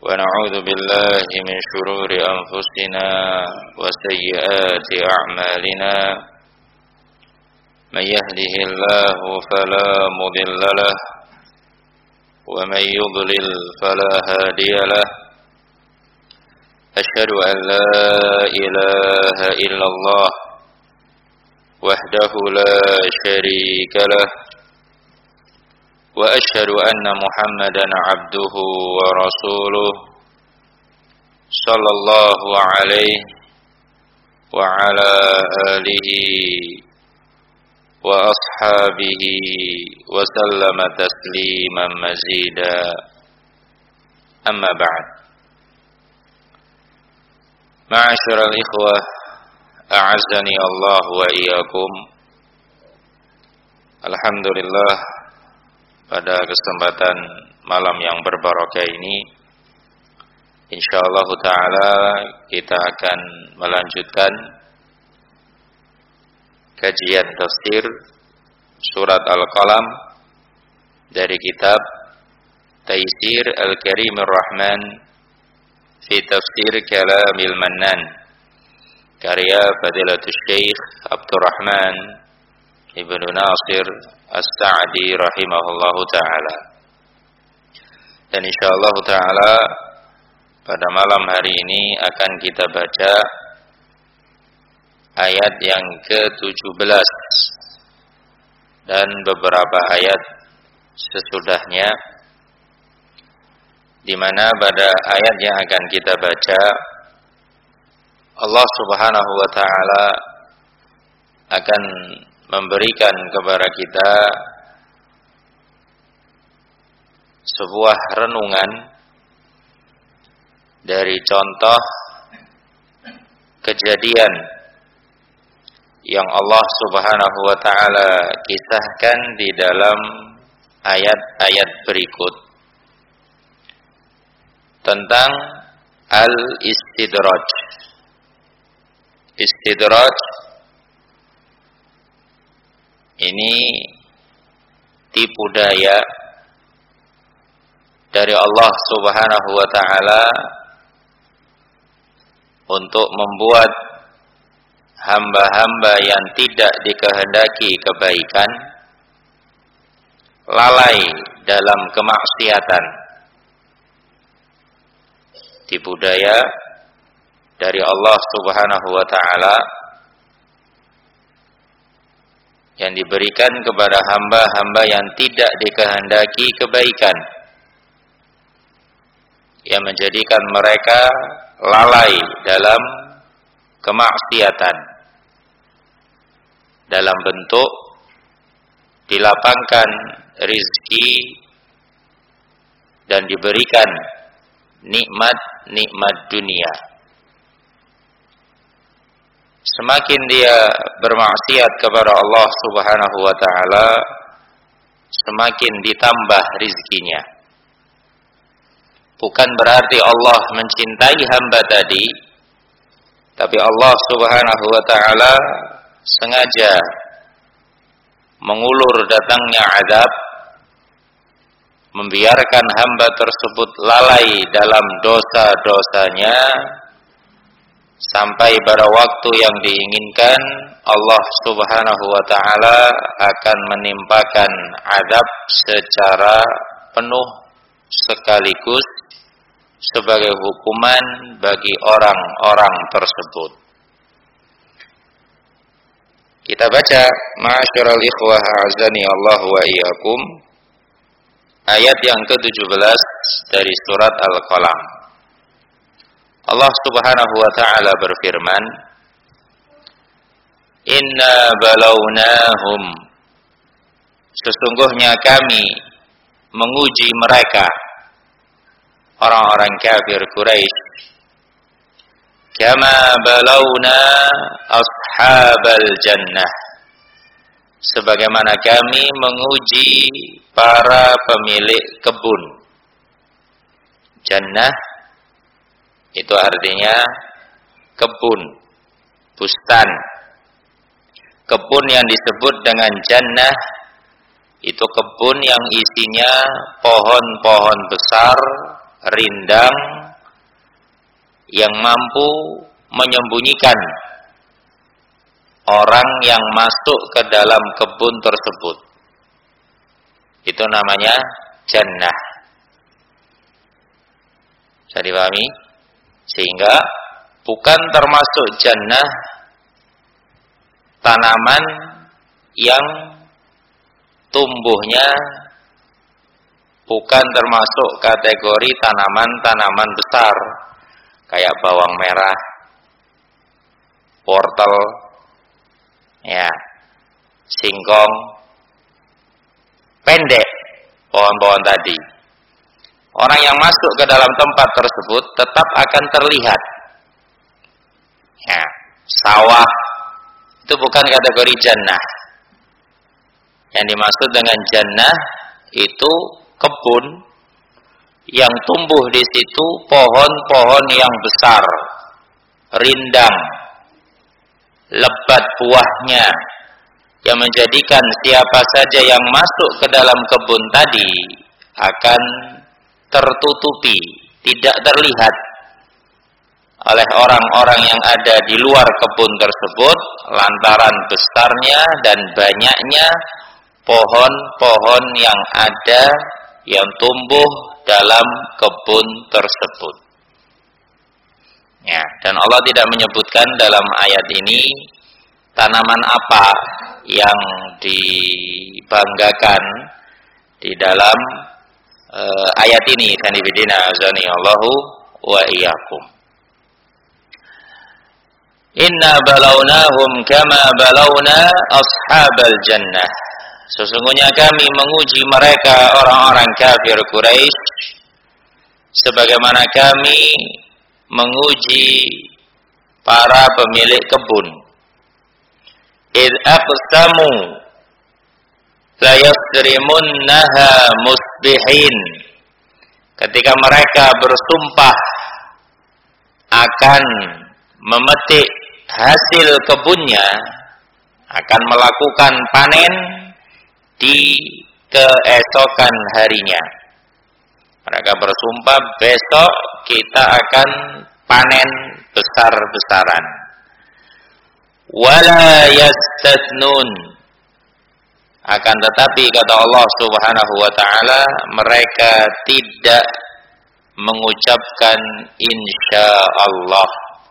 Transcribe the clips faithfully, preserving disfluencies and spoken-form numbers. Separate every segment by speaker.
Speaker 1: ونعوذ بالله من شرور أنفسنا وسيئات أعمالنا من يهده الله فلا مضل له ومن يضلل فلا هادي له أشهد أن لا إله إلا الله وحده لا شريك له وأشهد أن محمدا عبده ورسوله صلى الله عليه وعلى آله وأصحابه وسلم تسليما مزيدا أما بعد معاشر الإخوة أعزني الله وإياكم. Alhamdulillah, pada kesempatan malam yang berbarakah ini insyaallah ta'ala kita akan melanjutkan kajian tafsir surat Al-Qalam dari kitab Taisir Al-Karimir Rahman fi Tafsir Kalamil Mannan karya Fadilatul Syekh Abdurrahman Ibnu Nasir As-Sa'di rahimahullahu ta'ala. Dan insyaallah ta'ala pada malam hari ini akan kita baca ayat yang ke tujuh belas dan beberapa ayat sesudahnya, di mana pada ayat yang akan kita baca Allah Subhanahu wa ta'ala akan memberikan kepada kita sebuah renungan dari contoh kejadian yang Allah Subhanahu wa ta'ala kisahkan di dalam ayat-ayat berikut tentang al-istidraj. Istidraj ini tipu daya dari Allah Subhanahu wa ta'ala untuk membuat hamba-hamba yang tidak dikehendaki kebaikan lalai dalam kemaksiatan. Tipu daya dari Allah Subhanahu wa ta'ala yang diberikan kepada hamba-hamba yang tidak dikehendaki kebaikan, yang menjadikan mereka lalai dalam kemaksiatan, dalam bentuk dilapangkan rizki dan diberikan nikmat-nikmat dunia. Semakin dia bermaksiat kepada Allah Subhanahu wa ta'ala, semakin ditambah rizkinya. Bukan berarti Allah mencintai hamba tadi, tapi Allah Subhanahu wa ta'ala sengaja mengulur datangnya azab, membiarkan hamba tersebut lalai dalam dosa-dosanya, sampai pada waktu yang diinginkan Allah Subhanahu wa ta'ala akan menimpakan azab secara penuh sekaligus sebagai hukuman bagi orang-orang tersebut. Kita baca, ma'asyiral ikhwah a'azani Allah wa iyyakum, ayat yang ke tujuh belas dari surat Al-Qalam. Allah Subhanahu wa ta'ala berfirman, Inna balawnahum, sesungguhnya kami menguji mereka, orang-orang kafir Quraisy, kama balawna ashabal jannah, sebagaimana kami menguji para pemilik kebun. Jannah itu artinya kebun, bustan. Kebun yang disebut dengan jannah itu kebun yang isinya pohon-pohon besar rindang yang mampu menyembunyikan orang yang masuk ke dalam kebun tersebut. Itu namanya jannah. Bisa dipahami? Sehingga bukan termasuk jannah tanaman yang tumbuhnya bukan termasuk kategori tanaman-tanaman besar kayak bawang merah, wortel, ya, singkong, pendek pohon-pohon tadi. Orang yang masuk ke dalam tempat tersebut tetap akan terlihat. Ya, sawah itu bukan kategori jannah. Yang dimaksud dengan jannah itu kebun yang tumbuh di situ pohon-pohon yang besar, rindang, lebat buahnya, yang menjadikan siapa saja yang masuk ke dalam kebun tadi akan tertutupi, tidak terlihat oleh orang-orang yang ada di luar kebun tersebut lantaran besarnya dan banyaknya pohon-pohon yang ada yang tumbuh dalam kebun tersebut. Ya, dan Allah tidak menyebutkan dalam ayat ini tanaman apa yang dibanggakan di dalam uh, ayat ini. Kanibidina azani Allahu wa iyyakum. Inna balawnahum kama balawna ashabal jannah. Sesungguhnya kami menguji mereka orang-orang kafir Quraisy sebagaimana kami menguji para pemilik kebun. Id aqsamu la yasrimunnaha musbihin. Ketika mereka bersumpah akan memetik hasil kebunnya, akan melakukan panen di keesokan harinya. Mereka bersumpah besok kita akan panen besar-besaran. Wala yastathnun. Akan tetapi kata Allah Subhanahu wa taala, mereka tidak mengucapkan insyaallah.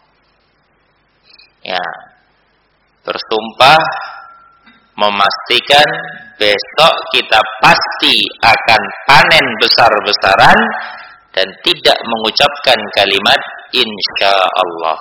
Speaker 1: Ya. Bersumpah memastikan besok kita pasti akan panen besar-besaran dan tidak mengucapkan kalimat insyaallah.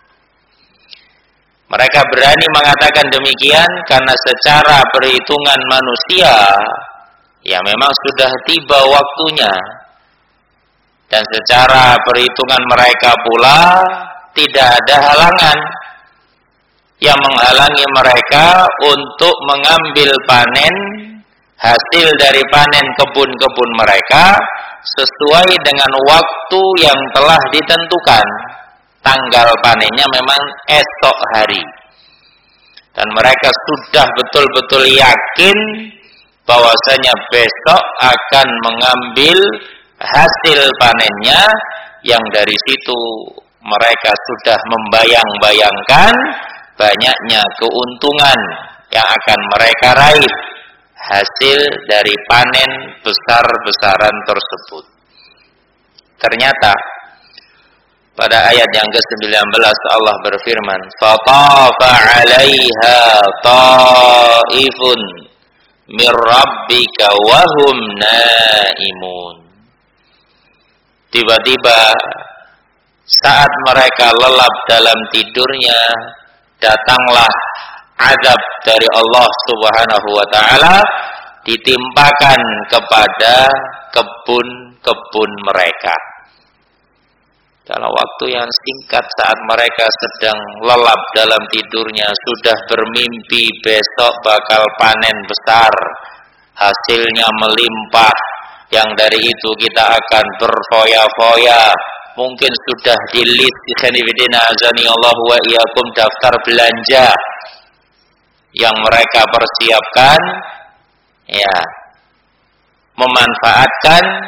Speaker 1: Mereka berani mengatakan demikian karena secara perhitungan manusia ya memang sudah tiba waktunya, dan secara perhitungan mereka pula tidak ada halangan yang menghalangi mereka untuk mengambil panen hasil dari panen kebun-kebun mereka sesuai dengan waktu yang telah ditentukan. Tanggal panennya memang esok hari, dan mereka sudah betul-betul yakin bahwasanya besok akan mengambil hasil panennya, yang dari situ mereka sudah membayang-bayangkan banyaknya keuntungan yang akan mereka raih hasil dari panen besar-besaran tersebut. Ternyata pada ayat yang ke sembilan belas Allah berfirman, "Fatafa 'alaiha ta'ifun mir rabbika wa hum naimun." Tiba-tiba saat mereka lelap dalam tidurnya, datanglah azab dari Allah Subhanahu wa taala ditimpakan kepada kebun-kebun mereka. Dalam waktu yang singkat saat mereka sedang lelap dalam tidurnya sudah bermimpi besok bakal panen besar, hasilnya melimpah, yang dari itu kita akan berfoya-foya. Mungkin sudah di list ikhwanifidina azani Allah wa iyyakum daftar belanja yang mereka persiapkan, ya, memanfaatkan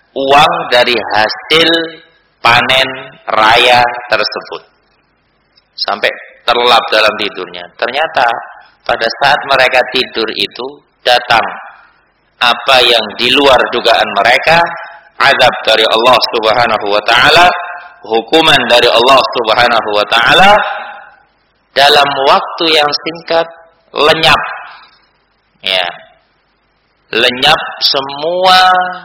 Speaker 1: uang dari hasil panen raya tersebut. Sampai terlelap dalam tidurnya. Ternyata pada saat mereka tidur itu datang apa yang di luar dugaan mereka, azab dari Allah Subhanahu wa taala, hukuman dari Allah Subhanahu wa taala dalam waktu yang singkat, lenyap. Ya. Lenyap semua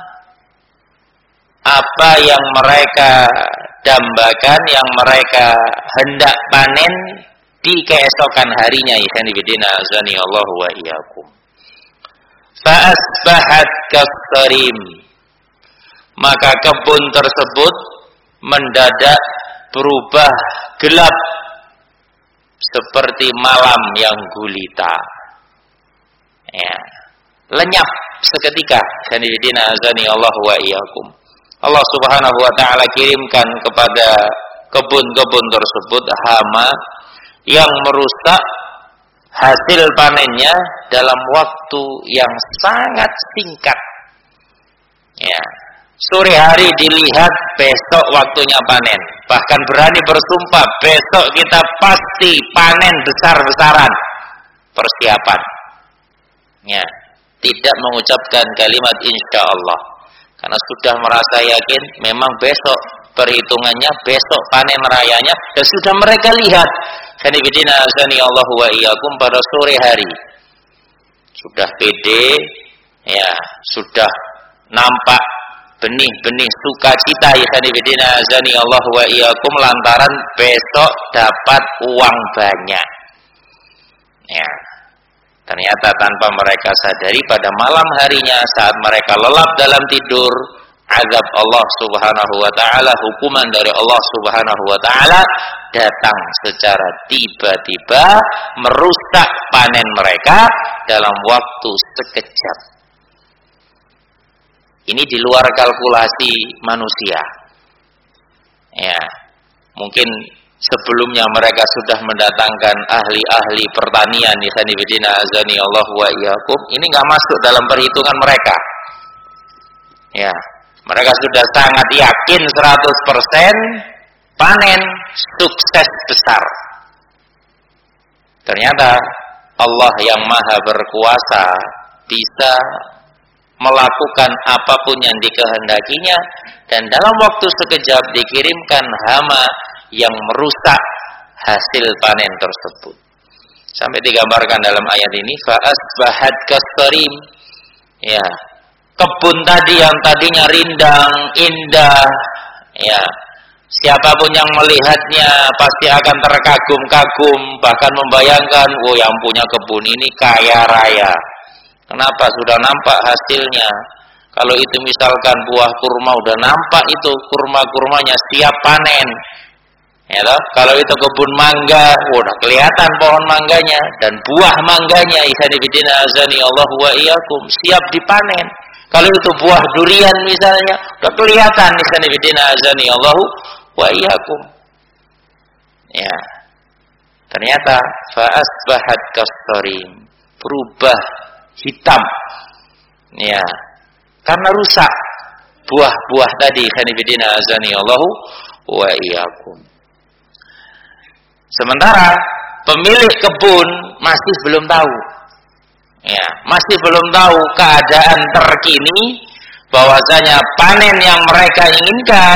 Speaker 1: apa yang mereka dambakan, yang mereka hendak panen di keesokan harinya. Ikhwan fillah azani Allah wa iyyakum. Fa asbahat kasarim, maka kebun tersebut mendadak berubah gelap seperti malam yang gulita. Ya, lenyap seketika. Ikhwan azani Allah wa iyyakum. Allah Subhanahu wa taala kirimkan kepada kebun-kebun tersebut hama yang merusak hasil panennya dalam waktu yang sangat singkat. Ya, sore hari dilihat, besok waktunya panen. Bahkan berani bersumpah, besok kita pasti panen besar-besaran. Persiapan. Ya, tidak mengucapkan kalimat insya Allah. Karena sudah merasa yakin memang besok perhitungannya, besok panen rayanya, dan sudah mereka lihat. Kanibidina azani Allah wa iyyakum pada sore hari. Sudah pede, ya, sudah nampak benih-benih sukacita, ya kanibidina azani Allah wa iyyakum, lantaran besok dapat uang banyak. Ya. Ternyata tanpa mereka sadari pada malam harinya saat mereka lelap dalam tidur, azab Allah Subhanahu wa taala, hukuman dari Allah Subhanahu wa taala datang secara tiba-tiba merusak panen mereka dalam waktu sekejap. Ini di luar kalkulasi manusia. Ya, mungkin sebelumnya mereka sudah mendatangkan ahli-ahli pertanian, ikhwanifidina azani Allah wa iyyakum. Ini enggak masuk dalam perhitungan mereka. Ya, mereka sudah sangat yakin seratus persen panen sukses besar. Ternyata Allah yang Maha Berkuasa bisa melakukan apapun yang dikehendakinya, dan dalam waktu sekejap dikirimkan hama yang merusak hasil panen tersebut. Sampai digambarkan dalam ayat ini, fa asbahat kasarim. Ya, kebun tadi yang tadinya rindang, indah, ya, siapapun yang melihatnya pasti akan terkagum-kagum, bahkan membayangkan, oh yang punya kebun ini kaya raya. Kenapa? Sudah nampak hasilnya. Kalau itu misalkan buah kurma, udah nampak itu kurma-kurmanya siap panen. Ya toh? Kalau itu kebun mangga, udah kelihatan pohon mangganya dan buah mangganya, ikhwanifidina azani Allah wa iyyakum, siap dipanen. Kalau itu buah durian misalnya, udah kelihatan, ikhwanifidina azani Allah wa iyyakum. Ya. Ternyata fa asbahat kasarim, berubah hitam. Ya. Karena rusak buah-buah tadi, ikhwanifidina azani Allah wa iyyakum. Sementara pemilik kebun masih belum tahu, ya, masih belum tahu keadaan terkini bahwasanya panen yang mereka inginkan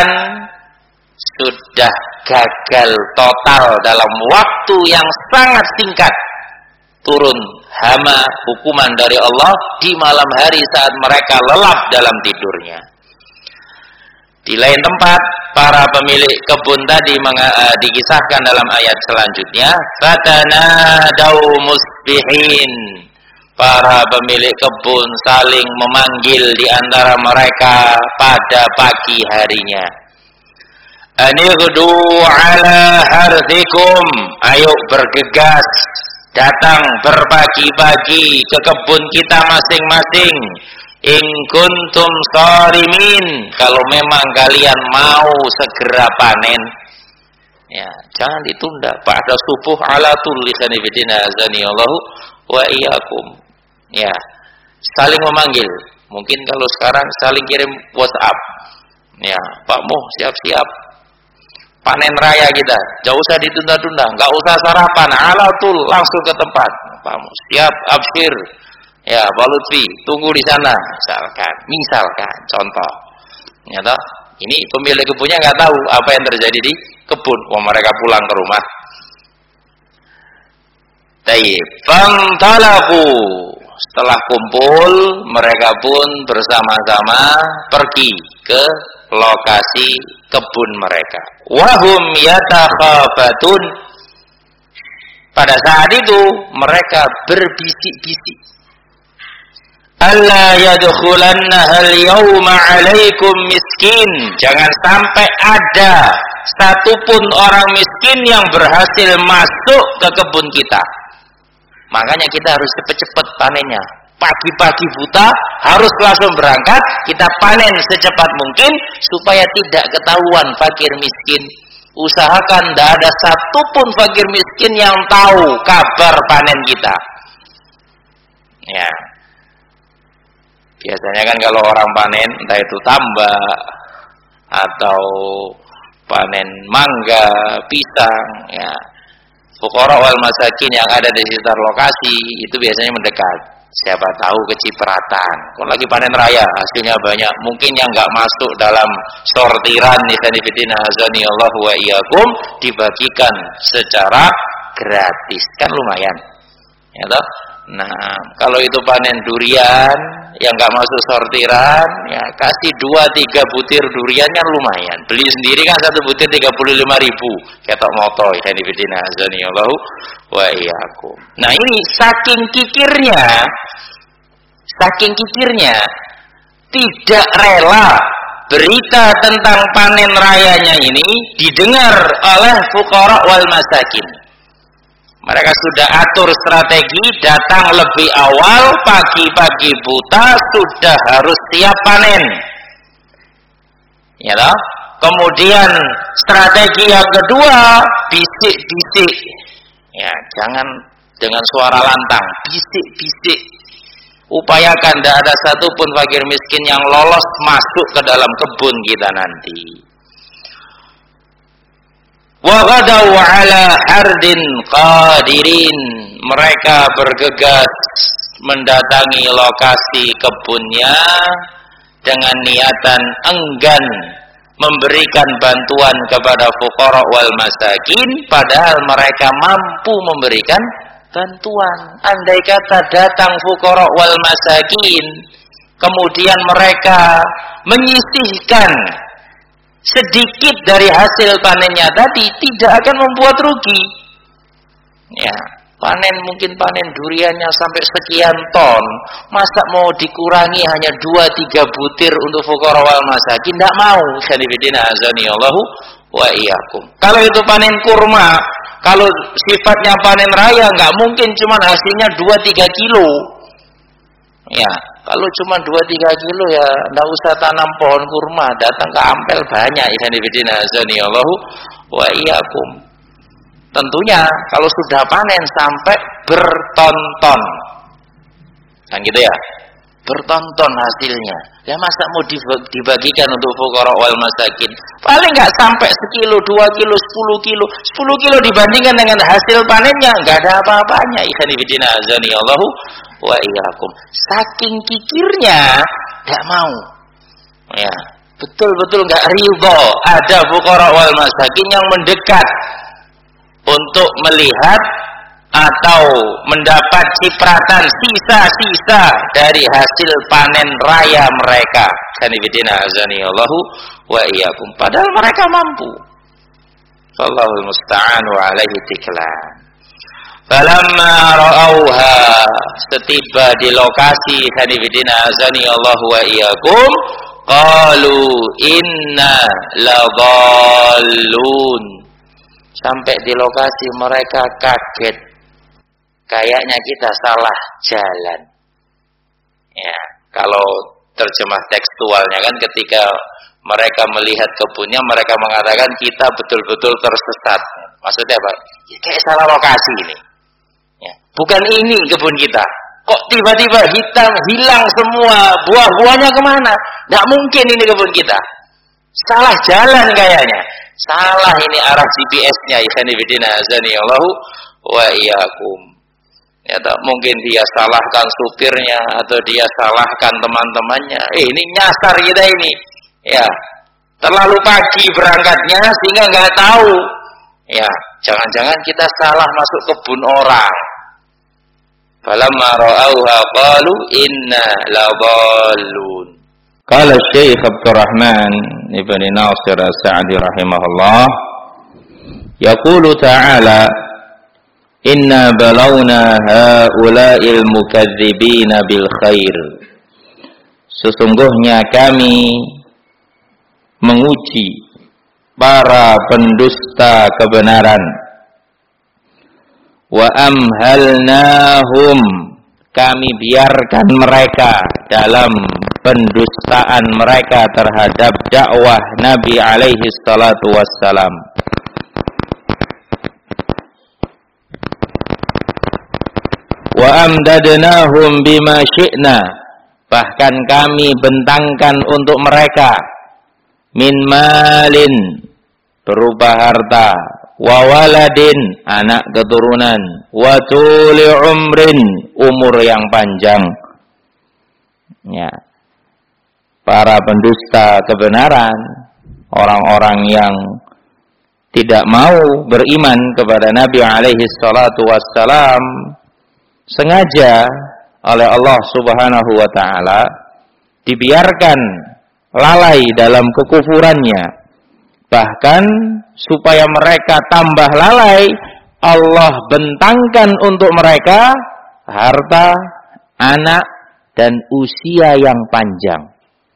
Speaker 1: sudah gagal total dalam waktu yang sangat singkat. Turun hama, hukuman dari Allah di malam hari saat mereka lelap dalam tidurnya. Di lain tempat, para pemilik kebun tadi uh, dikisahkan dalam ayat selanjutnya, fatanadaw musbihin. Para pemilik kebun saling memanggil di antara mereka pada pagi harinya. Anighdu ala harthikum, ayo bergegas datang berpagi-pagi ke kebun kita masing-masing. In kuntum sharimin, kalau memang kalian mau segera panen, ya, jangan ditunda. Pada subuh ala tulisan ibadina azani Allah wa iyyakum. Ya, saling memanggil. Mungkin kalau sekarang saling kirim WhatsApp. Ya, Pak Mo, siap-siap. Panen raya kita, gak usah ditunda-tunda, gak usah sarapan, alatul langsung ke tempat. Pak Mo, siap, absir. Ya, Pak Lutfi, tunggu di sana. Misalkan, misalkan, contoh. Ya toh, ini pemilik kebunnya nggak tahu apa yang terjadi di kebun. Wah, mereka pulang ke rumah. Tayyib, fantalaku. Setelah kumpul, mereka pun bersama-sama pergi ke lokasi kebun mereka. Wahum yatakhafatun. Pada saat itu mereka berbisik-bisik. Alla yadkhulannaha al-yawma 'alaikum miskin. Jangan sampai ada satupun orang miskin yang berhasil masuk ke kebun kita. Makanya kita harus cepat-cepat panennya. Pagi-pagi buta harus langsung berangkat, kita panen secepat mungkin supaya tidak ketahuan fakir miskin. Usahakan tidak ada satupun fakir miskin yang tahu kabar panen kita. Ya. Biasanya kan kalau orang panen, entah itu tambak atau panen mangga, pisang, ya, fuqara wal masakin yang ada di sekitar lokasi itu biasanya mendekat. Siapa tahu kecipratan. Kalau lagi panen raya hasilnya banyak, mungkin yang nggak masuk dalam sortiran nisanifidina azani Allah wa iyyakum dibagikan secara gratis, kan lumayan. Ya toh? Nah, kalau itu panen durian yang nggak masuk sortiran, ya kasih dua tiga butir duriannya lumayan. Beli sendiri kan satu butir tiga puluh lima ribu. Ketok moto dan dibidina azani Allah wa iyyakum. Nah ini saking kikirnya, saking kikirnya tidak rela berita tentang panen rayanya ini didengar oleh fuqara wal masakin. Mereka sudah atur strategi, datang lebih awal, pagi-pagi buta sudah harus siap panen. Ya toh? Kemudian strategi yang kedua, bisik-bisik. Ya, jangan dengan suara lantang, bisik-bisik. Upayakan tidak ada satupun fakir miskin yang lolos masuk ke dalam kebun kita nanti. Wa ghadaw ala hardin qadirin. Mereka bergegas mendatangi lokasi kebunnya dengan niatan enggan memberikan bantuan kepada fuqara wal masakin, padahal mereka mampu memberikan bantuan. Andai kata datang fuqara wal masakin, kemudian mereka menyisihkan sedikit dari hasil panennya tadi, tidak akan membuat rugi. Ya, panen mungkin panen duriannya sampai sekian ton, masa mau dikurangi hanya dua tiga butir untuk fuqara wal masakin? Tidak mau. Sanibidina azani Allahu wa iyyakum. Kalau itu panen kurma, kalau sifatnya panen raya, nggak mungkin cuma hasilnya dua tiga kilo. Ya, kalau cuma dua tiga kilo ya enggak usah tanam pohon kurma, datang ke Ampel banyak. Ikhwanifidina azani Allahu wa iyyakum. Tentunya kalau sudah panen sampai bertonton. Kan gitu ya? Bertonton hasilnya. Ya masa mau dibagikan untuk fuqara wal masakin? Paling enggak sampai sekilo, dua kilo, sepuluh kilo. sepuluh kilo dibandingkan dengan hasil panennya enggak ada apa-apanya. Ikhwanifidina azani Allahu wa iyyakum. Saking kikirnya enggak mau. Ya, betul-betul enggak ridho ada fuqara wal masakin yang mendekat untuk melihat atau mendapat cipratan sisa-sisa dari hasil panen raya mereka. Sanibidina azani Allahu wa iyyakum. Padahal mereka mampu. Wallahul musta'an wa alaihi tiklan. Falamma ra'auha, setiba di lokasi sanibidina azani Allahu wa iyyakum, qalu inna ladallun. Sampai di lokasi mereka kaget. Kayaknya kita salah jalan. Ya, kalau terjemah tekstualnya kan ketika mereka melihat kebunnya, mereka mengatakan kita betul-betul tersesat. Maksudnya apa? Ya, kayak salah lokasi ini. Ya, bukan ini kebun kita. Kok tiba-tiba hitam, hilang semua, buah-buahnya kemana? Nggak mungkin ini kebun kita. Salah jalan kayaknya. Salah ini arah G P S-nya. Ikhwanifidina azani Allahu wa iyyakum. Ya, mungkin dia salahkan supirnya atau dia salahkan teman-temannya. Eh, ini nyasar kita ini. Ya, terlalu pagi berangkatnya sehingga nggak tahu. Ya, jangan-jangan kita salah masuk kebun orang. Falamma ra'auha qalu inna ladallun. Qala Syekh Abdurrahman Ibn Nasir As-Sa'di rahimahullah, yaqulu ta'ala inna balawna haula'il mukadzibina bil khair. Sesungguhnya kami menguji para pendusta kebenaran. Wa amhalnahum, kami biarkan mereka dalam pendustaan mereka terhadap dakwah Nabi alaihi salatu wassalam. Wa amdadnahum bima syi'na, bahkan kami bentangkan untuk mereka min malin, berupa harta, wa waladin, anak keturunan, wa tuli umrin, umur yang panjang. Ya, para pendusta kebenaran, orang-orang yang tidak mau beriman kepada Nabi alaihi salatu wassalam, sengaja oleh Allah subhanahu wa ta'ala dibiarkan lalai dalam kekufurannya. Bahkan supaya mereka tambah lalai, Allah bentangkan untuk mereka harta, anak, dan usia yang panjang.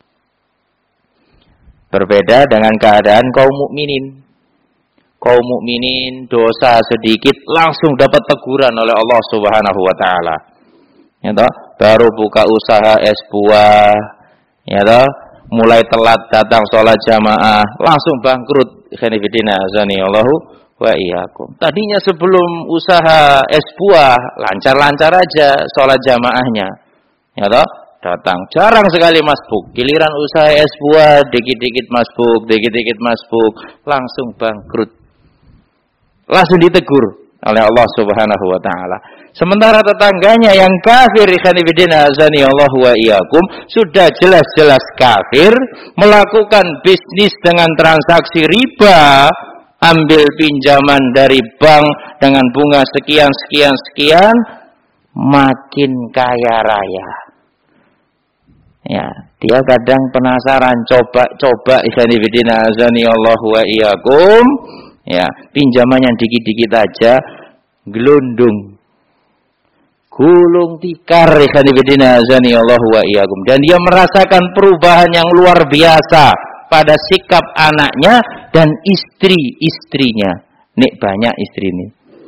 Speaker 1: Berbeda dengan keadaan kaum mukminin. Kaum mukminin dosa sedikit langsung dapat teguran oleh Allah Subhanahu wa taala. Ya toh, baru buka usaha es buah, ya toh, mulai telat datang sholat jamaah, langsung bangkrut. Khanifidina azani Allahu wa iyyakum. Tadinya sebelum usaha es buah lancar-lancar aja sholat jamaahnya, ya toh, datang jarang sekali masbuk. Giliran usaha es buah dikit-dikit masbuk, dikit-dikit masbuk, langsung bangkrut. Langsung ditegur oleh Allah Subhanahu wa taala. Sementara tetangganya yang kafir, khanifidina azani Allah wa iyyakum, sudah jelas-jelas kafir, melakukan bisnis dengan transaksi riba, ambil pinjaman dari bank dengan bunga sekian sekian sekian, makin kaya raya. Ya, dia kadang penasaran, coba-coba khanifidina azani Allah wa iyyakum. Ya, pinjamannya dikit-dikit aja, gelundung, gulung tikar, ikhwanifidina azani Allahu wa iyyakum. Dan dia merasakan perubahan yang luar biasa pada sikap anaknya dan istri-istrinya. Nih banyak istri ini.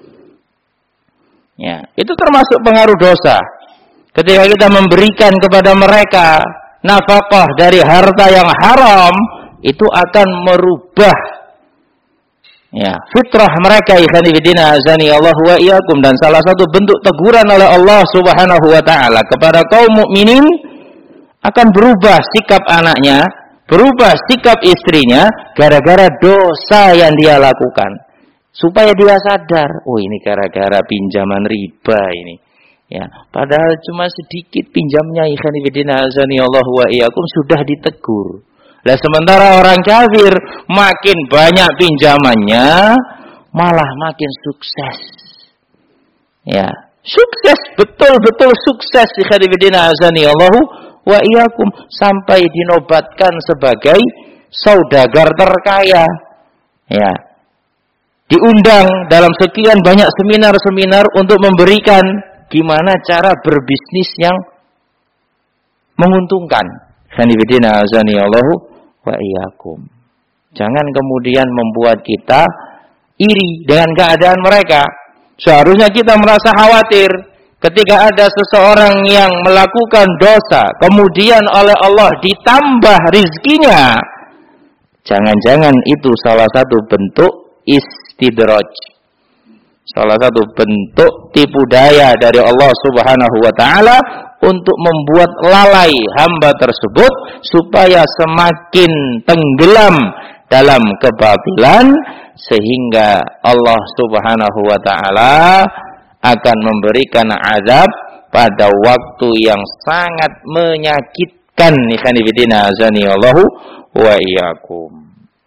Speaker 1: Ya, itu termasuk pengaruh dosa. Ketika kita memberikan kepada mereka nafkah dari harta yang haram, itu akan merubah, ya, fitrah mereka, ikhwanifidina azani Allah wa iyyakum. Dan salah satu bentuk teguran oleh Allah Subhanahu wa taala kepada kaum mukminin, akan berubah sikap anaknya, berubah sikap istrinya gara-gara dosa yang dia lakukan. Supaya dia sadar, oh ini gara-gara pinjaman riba ini. Ya, padahal cuma sedikit pinjamnya, ikhwanifidina azani Allah wa iyyakum, sudah ditegur. Lah sementara orang kafir makin banyak pinjamannya, malah makin sukses. Ya, sukses, betul-betul sukses, ikhwanifidina azani Allahu wa iyyakum, sampai dinobatkan sebagai saudagar terkaya. Ya. Diundang dalam sekian banyak seminar-seminar untuk memberikan gimana cara berbisnis yang menguntungkan. Ikhwanifidina azani Allahu wa iyyakum. Jangan kemudian membuat kita iri dengan keadaan mereka. Seharusnya kita merasa khawatir ketika ada seseorang yang melakukan dosa, kemudian oleh Allah ditambah rizkinya. Jangan-jangan itu salah satu bentuk istidraj. Salah satu bentuk tipu daya dari Allah Subhanahu wa taala untuk membuat lalai hamba tersebut supaya semakin tenggelam dalam kebatilan, sehingga Allah Subhanahu wa taala akan memberikan azab pada waktu yang sangat menyakitkan. Ikhwan fillah azani Allahu wa iyyakum.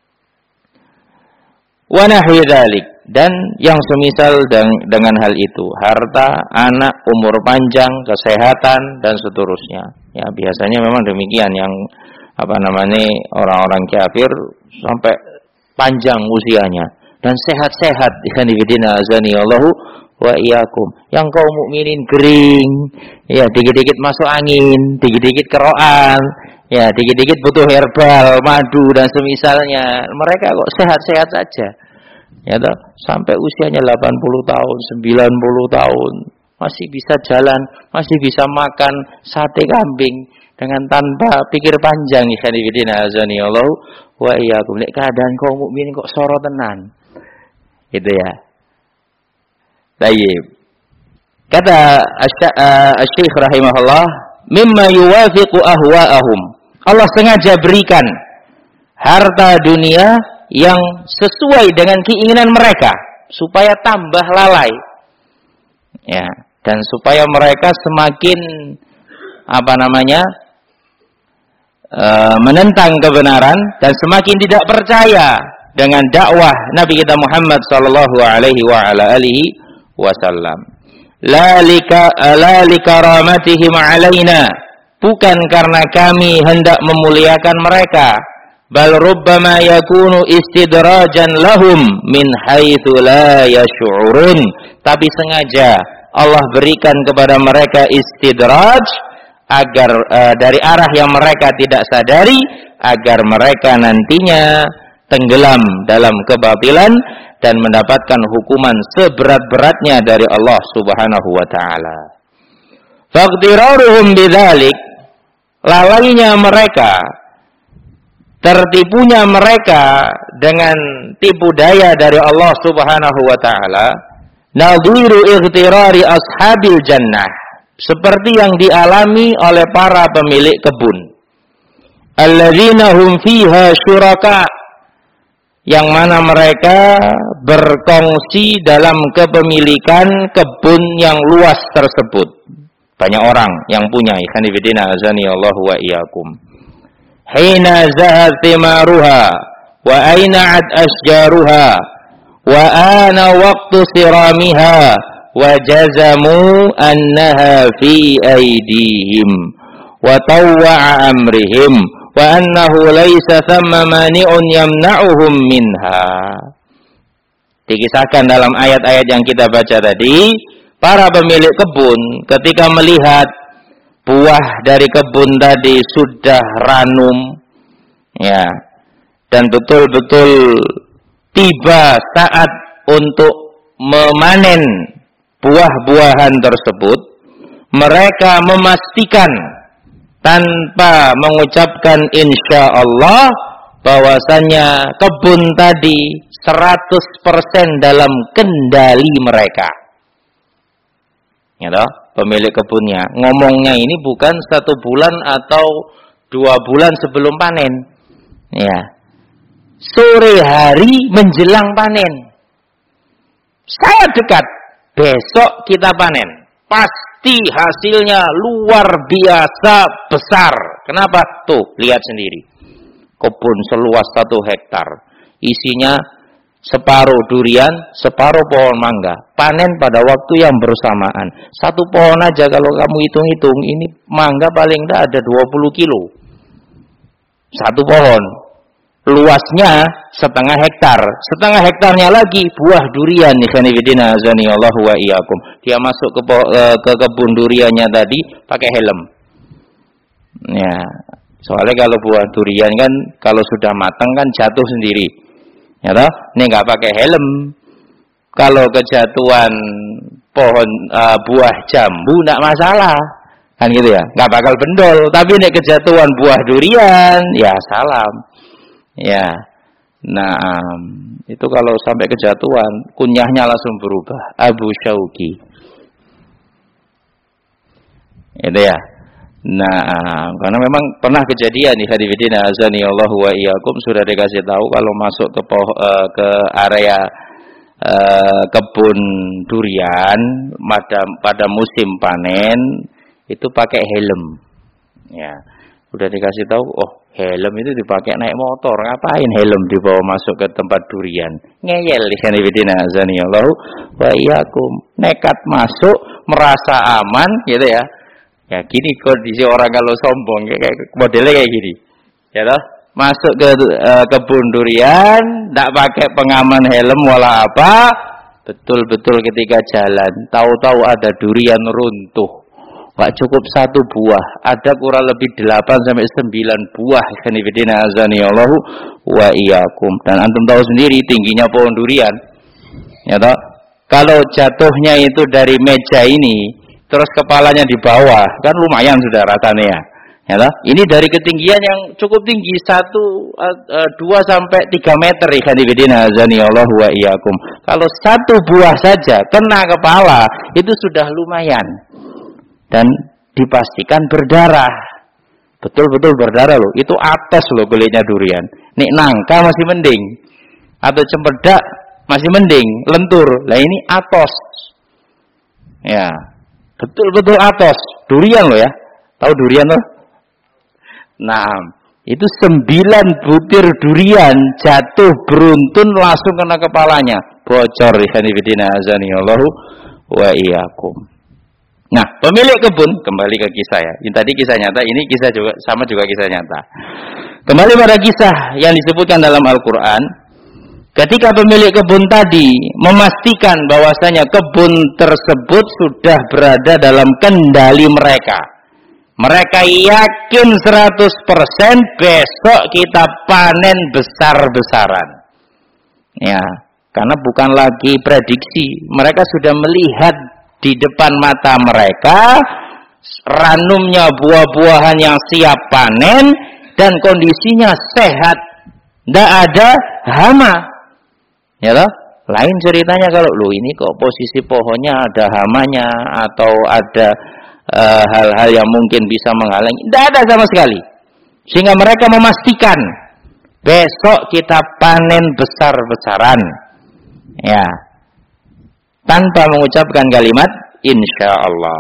Speaker 1: Wa nahwi dzalik, dan yang semisal dengan hal itu, harta, anak, umur panjang, kesehatan dan seterusnya. Ya, biasanya memang demikian yang apa namanya orang-orang kafir sampai panjang usianya dan sehat-sehat. Ikhwan fillah azani Allahu wa iyyakum. Yang kaum mukminin kering, ya dikit-dikit masuk angin, dikit-dikit keroan, ya dikit-dikit butuh herbal, madu dan semisalnya. Mereka kok sehat-sehat saja. Ya toh, sampai usianya delapan puluh tahun, sembilan puluh tahun masih bisa jalan, masih bisa makan sate kambing dengan tanpa pikir panjang. Ikhwan fillah azani Allah wa iyyakum. Nek keadaan kaum mukminin kok soro tenan. Gitu ya. Baik. Kata Asy-Syaikh rahimahullah, mimma yuwafiqu ahwa'ahum. Allah sengaja berikan harta dunia yang sesuai dengan keinginan mereka supaya tambah lalai. Ya, dan supaya mereka semakin apa namanya? Uh, menentang kebenaran dan semakin tidak percaya dengan dakwah Nabi kita Muhammad sallallahu alaihi wa ala alihi wasallam. La lika la likaramatihim alaina, bukan karena kami hendak memuliakan mereka, bal rubbama yakunu istidrajan lahum min haitsu la yash'urun, tapi sengaja Allah berikan kepada mereka istidraj agar uh, dari arah yang mereka tidak sadari, agar mereka nantinya tenggelam dalam kebatilan dan mendapatkan hukuman seberat-beratnya dari Allah Subhanahu wa taala. Faqdiraruhum bidzalik, lalainya mereka, tertipunya mereka dengan tipu daya dari Allah Subhanahu wa taala, nadhiru ightirari ashabil jannah, seperti yang dialami oleh para pemilik kebun. Alladzina hum fiha syuraka, yang mana mereka berkongsi dalam kepemilikan kebun yang luas tersebut. Banyak orang yang punya. Ikhwan fillah azani Allah wa iyyakum. Hina zahat thimaruha wa aina'at asjaruha wa ana waqtu siramiha wa jazamu annaha fi aydihim wa tawwa'a amrihim wa annahu laisa thamma mani'un yamna'uhum minha. Dikisahkan dalam ayat-ayat yang kita baca tadi, para pemilik kebun ketika melihat buah dari kebun tadi sudah ranum, ya, dan betul-betul tiba saat untuk memanen buah-buahan tersebut, mereka memastikan tanpa mengucapkan insya Allah bahwasannya kebun tadi seratus persen dalam kendali mereka. Ya toh, pemilik kebunnya ngomongnya ini bukan satu bulan atau dua bulan sebelum panen. Ya, sore hari menjelang panen, saya dekat, besok kita panen. Pasti hasilnya luar biasa besar. Kenapa? Tuh, lihat sendiri. Kebun seluas satu hektar. Isinya separuh durian, separuh pohon mangga. Panen pada waktu yang bersamaan. Satu pohon aja kalau kamu hitung-hitung, ini mangga paling tidak ada dua puluh kilo. Satu pohon. Luasnya setengah hektar. Setengah hektarnya lagi buah durian. Ikhwan fillah azani Allah wa iyyakum. Dia masuk ke, ke kebun duriannya tadi pakai helm. Ya, soalnya kalau buah durian kan kalau sudah matang kan jatuh sendiri. Ya toh? Ini enggak pakai helm. Kalau kejatuhan pohon uh, buah jambu enggak masalah. Kan gitu ya. Enggak bakal bendol, tapi nek kejatuhan buah durian ya salam. Ya, nah
Speaker 2: Itu kalau sampai kejatuhan, kunyahnya langsung berubah. Abu Syauqi. Itu ya. Nah, karena memang pernah kejadian nih hadirin azani Allah wa iyyakum, sudah dikasih tahu kalau masuk ke poh, uh, ke area uh, kebun durian pada pada musim panen itu pakai helm. Ya. Udah dikasih tahu, oh, helm itu dipakai naik motor. Ngapain helm dibawa masuk ke tempat durian? Ngeyel hadirin azani Allah wa iyyakum. Nekat masuk, merasa aman gitu ya. Ya gini kondisi orang kalau sombong kayak modelnya kayak gini, ya toh, masuk ke uh, kebun durian, tidak pakai pengaman helm wala apa, betul-betul ketika jalan, tahu-tahu ada durian runtuh, gak cukup satu buah, ada kurang lebih delapan sampai sembilan buah, kanifidina azani Allah wa iyyakum. Dan antum tahu sendiri tingginya pohon durian, ya toh, kalau jatuhnya itu dari meja ini. Terus kepalanya di bawah, kan lumayan sudah ratanya ya. Ya toh? Ini dari ketinggian yang cukup tinggi satu, dua sampai tiga meter ikan ibadina azani Allah wa iyyakum. Kalau satu buah saja kena kepala itu sudah lumayan dan dipastikan berdarah. Betul-betul berdarah loh. Itu atos loh kulitnya durian. Nih nangka masih mending, atau cempedak masih mending, lentur. Lah ini atos. Ya. Betul-betul atos, durian loh ya. Tahu durian loh? Nah, itu sembilan butir durian jatuh beruntun langsung kena kepalanya. Bocor ikhwanifidina azani Allahu wa iyyakum. Nah, pemilik kebun, kembali ke kisah ya. Ini tadi kisah nyata, ini kisah juga sama juga kisah nyata. Kembali pada kisah yang disebutkan dalam Al-Qur'an. Ketika pemilik kebun tadi memastikan bahwasanya kebun tersebut sudah berada dalam kendali mereka. Mereka yakin seratus persen besok kita panen besar-besaran. Ya, karena bukan lagi prediksi. Mereka sudah melihat di depan mata mereka ranumnya buah-buahan yang siap panen dan kondisinya sehat. Tidak ada hama. Ya loh, lain ceritanya kalau lu ini kok posisi pohonnya ada hamanya atau ada hal-hal uh, yang mungkin bisa menghalangi. Tidak ada sama sekali. Sehingga mereka memastikan besok kita panen besar-besaran. Ya. Tanpa mengucapkan kalimat insyaallah.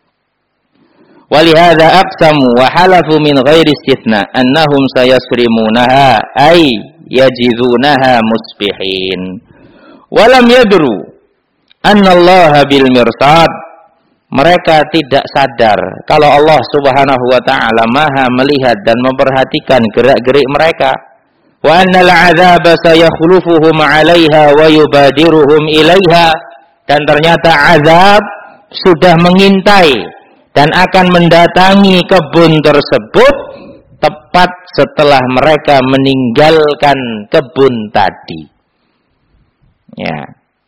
Speaker 2: Walihada aqsamu wa halafu min ghairi istithna annahum sayasrimunaha ay yajizunaha musbihin walam yadru annallaha bil mirsad. Mereka tidak sadar kalau Allah Subhanahu wa taala Maha melihat dan memperhatikan gerak-gerik mereka. Wa annal 'adzaba sayakhlufuhum 'alaiha wa yubadiruhum ilaiha. Dan ternyata azab sudah mengintai dan akan mendatangi kebun tersebut tepat setelah mereka meninggalkan kebun tadi. Ya.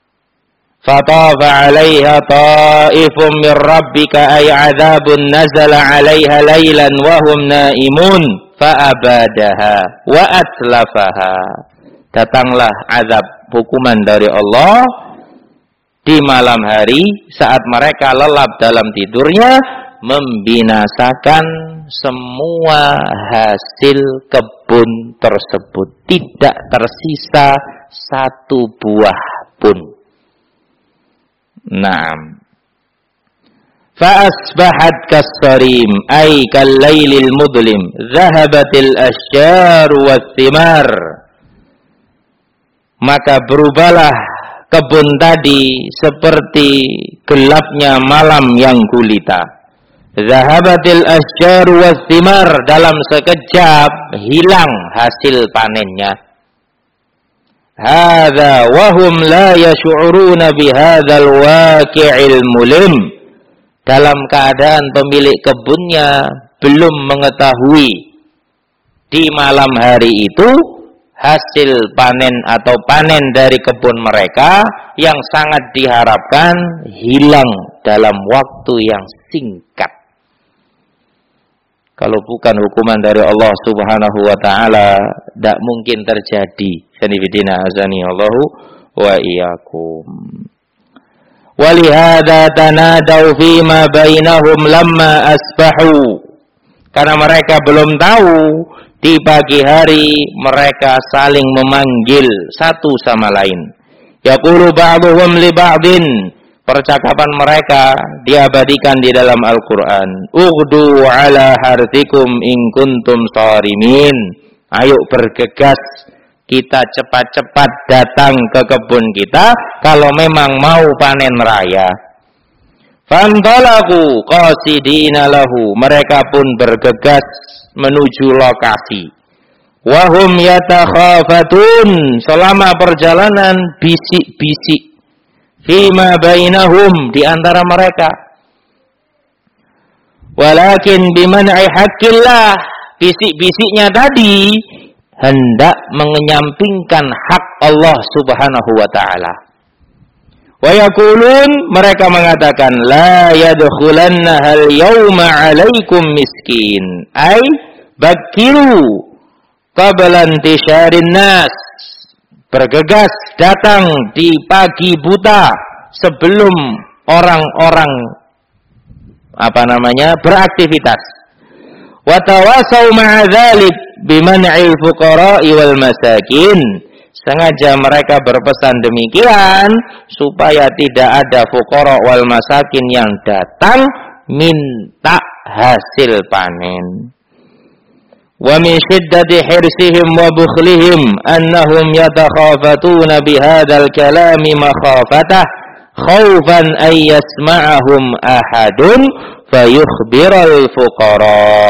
Speaker 2: Fatafa 'alaiha ta'ifun min rabbika ay 'adzabun nazala 'alaiha lailan wa hum naimun fa abadaha wa atlafaha. Datanglah azab hukuman dari Allah di malam hari saat mereka lelap dalam tidurnya, membinasakan semua hasil kebun tersebut, tidak tersisa satu buah pun. Naam. Fa asbahat kas-sarim ay kal-lailil mudlim, dhahabatil asyjar wath-thimar. Maka berubahlah kebun tadi seperti gelapnya malam yang gulita. Zahabatil asyjar wath-thimar, dalam sekejap hilang hasil panennya. Hadza wa hum la yash'uruna bihadzal waqi'il mulim. Dalam keadaan pemilik kebunnya belum mengetahui di malam hari itu hasil panen atau panen dari kebun mereka yang sangat diharapkan hilang dalam waktu yang singkat. Kalau bukan hukuman dari Allah Subhanahu wa taala, tidak mungkin terjadi. Sanibidina azani Allahu wa iyyakum. Walihada tanadau fima bainahum lamma asbahu. Karena mereka belum tahu, di pagi hari mereka saling memanggil satu sama lain. Yaqulu ba'duhum li ba'din. Percakapan mereka diabadikan di dalam Al-Quran. Ughdu ala hartikum in kuntum sharimin. Ayo bergegas, kita cepat-cepat datang ke kebun kita kalau memang mau panen raya. Fantalaqu qasidina lahu. Mereka pun bergegas menuju lokasi. Wahum yatakhafatun. Selama perjalanan bisik-bisik. Fima bainahum, di antara mereka. Walakin biman'i haqqillah, bisik-bisiknya tadi hendak mengenyampingkan hak Allah Subhanahu wa taala. Wa yaqulun, mereka mengatakan la yadkhulanna hal yawma 'alaikum miskin. Ai bakiru qabla intisharin nas. Bergegas datang di pagi buta sebelum orang-orang apa namanya beraktivitas. Wa tawasau ma'a dzalik biman'il fuqara'i wal masakin. Sengaja mereka berpesan demikian supaya tidak ada fuqara wal masakin yang datang minta hasil panen. Wa min shiddati hirsihim wa bukhlihim annahum yatakhafatuna bihadzal kalami makhafatah khaufan ay yasma'ahum ahadun fayukhbiral fuqara.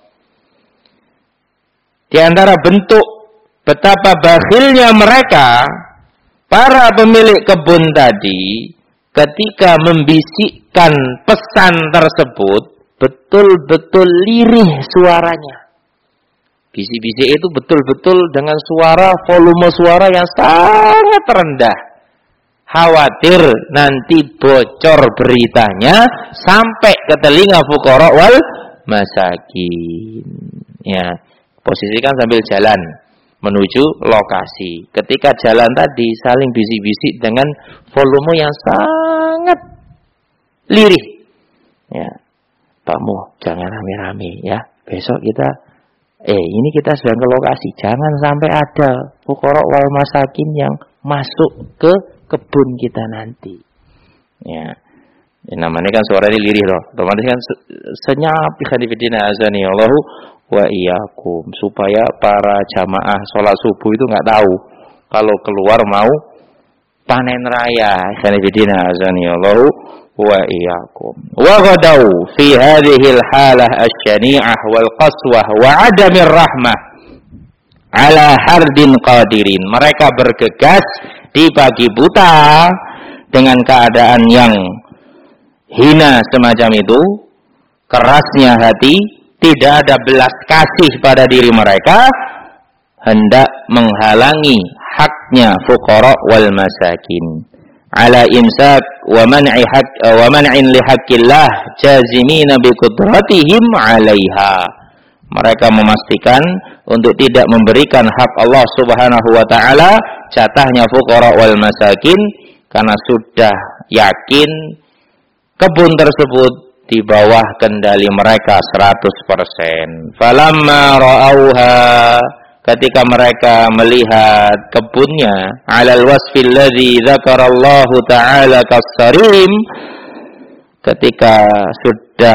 Speaker 2: Di antara bentuk betapa bakhilnya mereka para pemilik kebun tadi ketika membisikkan pesan tersebut, betul-betul lirih suaranya. Bisik-bisik itu betul-betul dengan suara, volume suara yang sangat rendah. Khawatir nanti bocor beritanya sampai ke telinga fuqara wal masakin. Ya, posisikan sambil jalan menuju lokasi. Ketika jalan tadi saling bisik-bisik dengan volume yang sangat lirih. Ya, Pak Mu, jangan rame-rame ya. Besok kita Eh, ini kita sedang ke lokasi. Jangan sampai ada fuqara wal masakin yang masuk ke kebun kita nanti. Ya. Ya namanya kan suara ini lirih loh. Otomatis kan senyap ikhwanifidina azani Allahu wa iyyakum. Supaya para jamaah sholat subuh itu enggak tahu kalau keluar mau panen raya. Ikhwanifidina azani Allahu wa iyyakum. Wa ghadaw fi hadhihi al-halah asy-syani'ah wal qaswah wa 'adamir rahmah ala hardin qadirin. Mereka bergegas di pagi buta dengan keadaan yang hina semacam itu, kerasnya hati, tidak ada belas kasih pada diri mereka, hendak menghalangi haknya fuqara wal masakin. Ala imsak wa man'i haq wa man'in li haqqillah jazimina bi qudratihim 'alaiha. Mereka memastikan untuk tidak memberikan hak Allah Subhanahu wa taala jatahnya fuqara wal masakin karena sudah yakin kebun tersebut di bawah kendali mereka seratus persen. Falamma ra'auha, ketika mereka melihat kebunnya alal wasfil ladzi dzakarallahu ta'ala kas-sarim, ketika sudah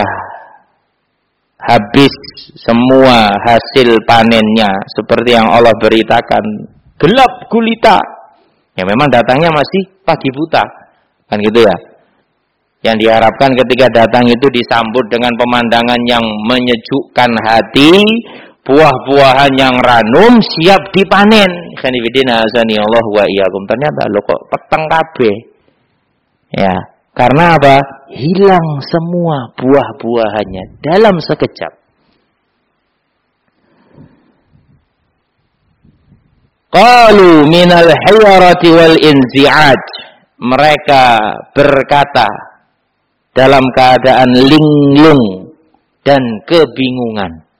Speaker 2: habis semua hasil panennya seperti yang Allah beritakan, gelap gulita. Ya memang datangnya masih pagi buta. Kan gitu ya. Yang diharapkan ketika datang itu disambut dengan pemandangan yang menyejukkan hati, buah-buahan yang ranum siap dipanen. Khanifidina azani Allah wa iyyakum. Ternyata lo kok peteng kabeh. Ya, karena apa? Hilang semua buah-buahannya dalam sekejap. Qalu minal hayrati wal inzi'aj. Mereka berkata dalam keadaan linglung dan kebingungan.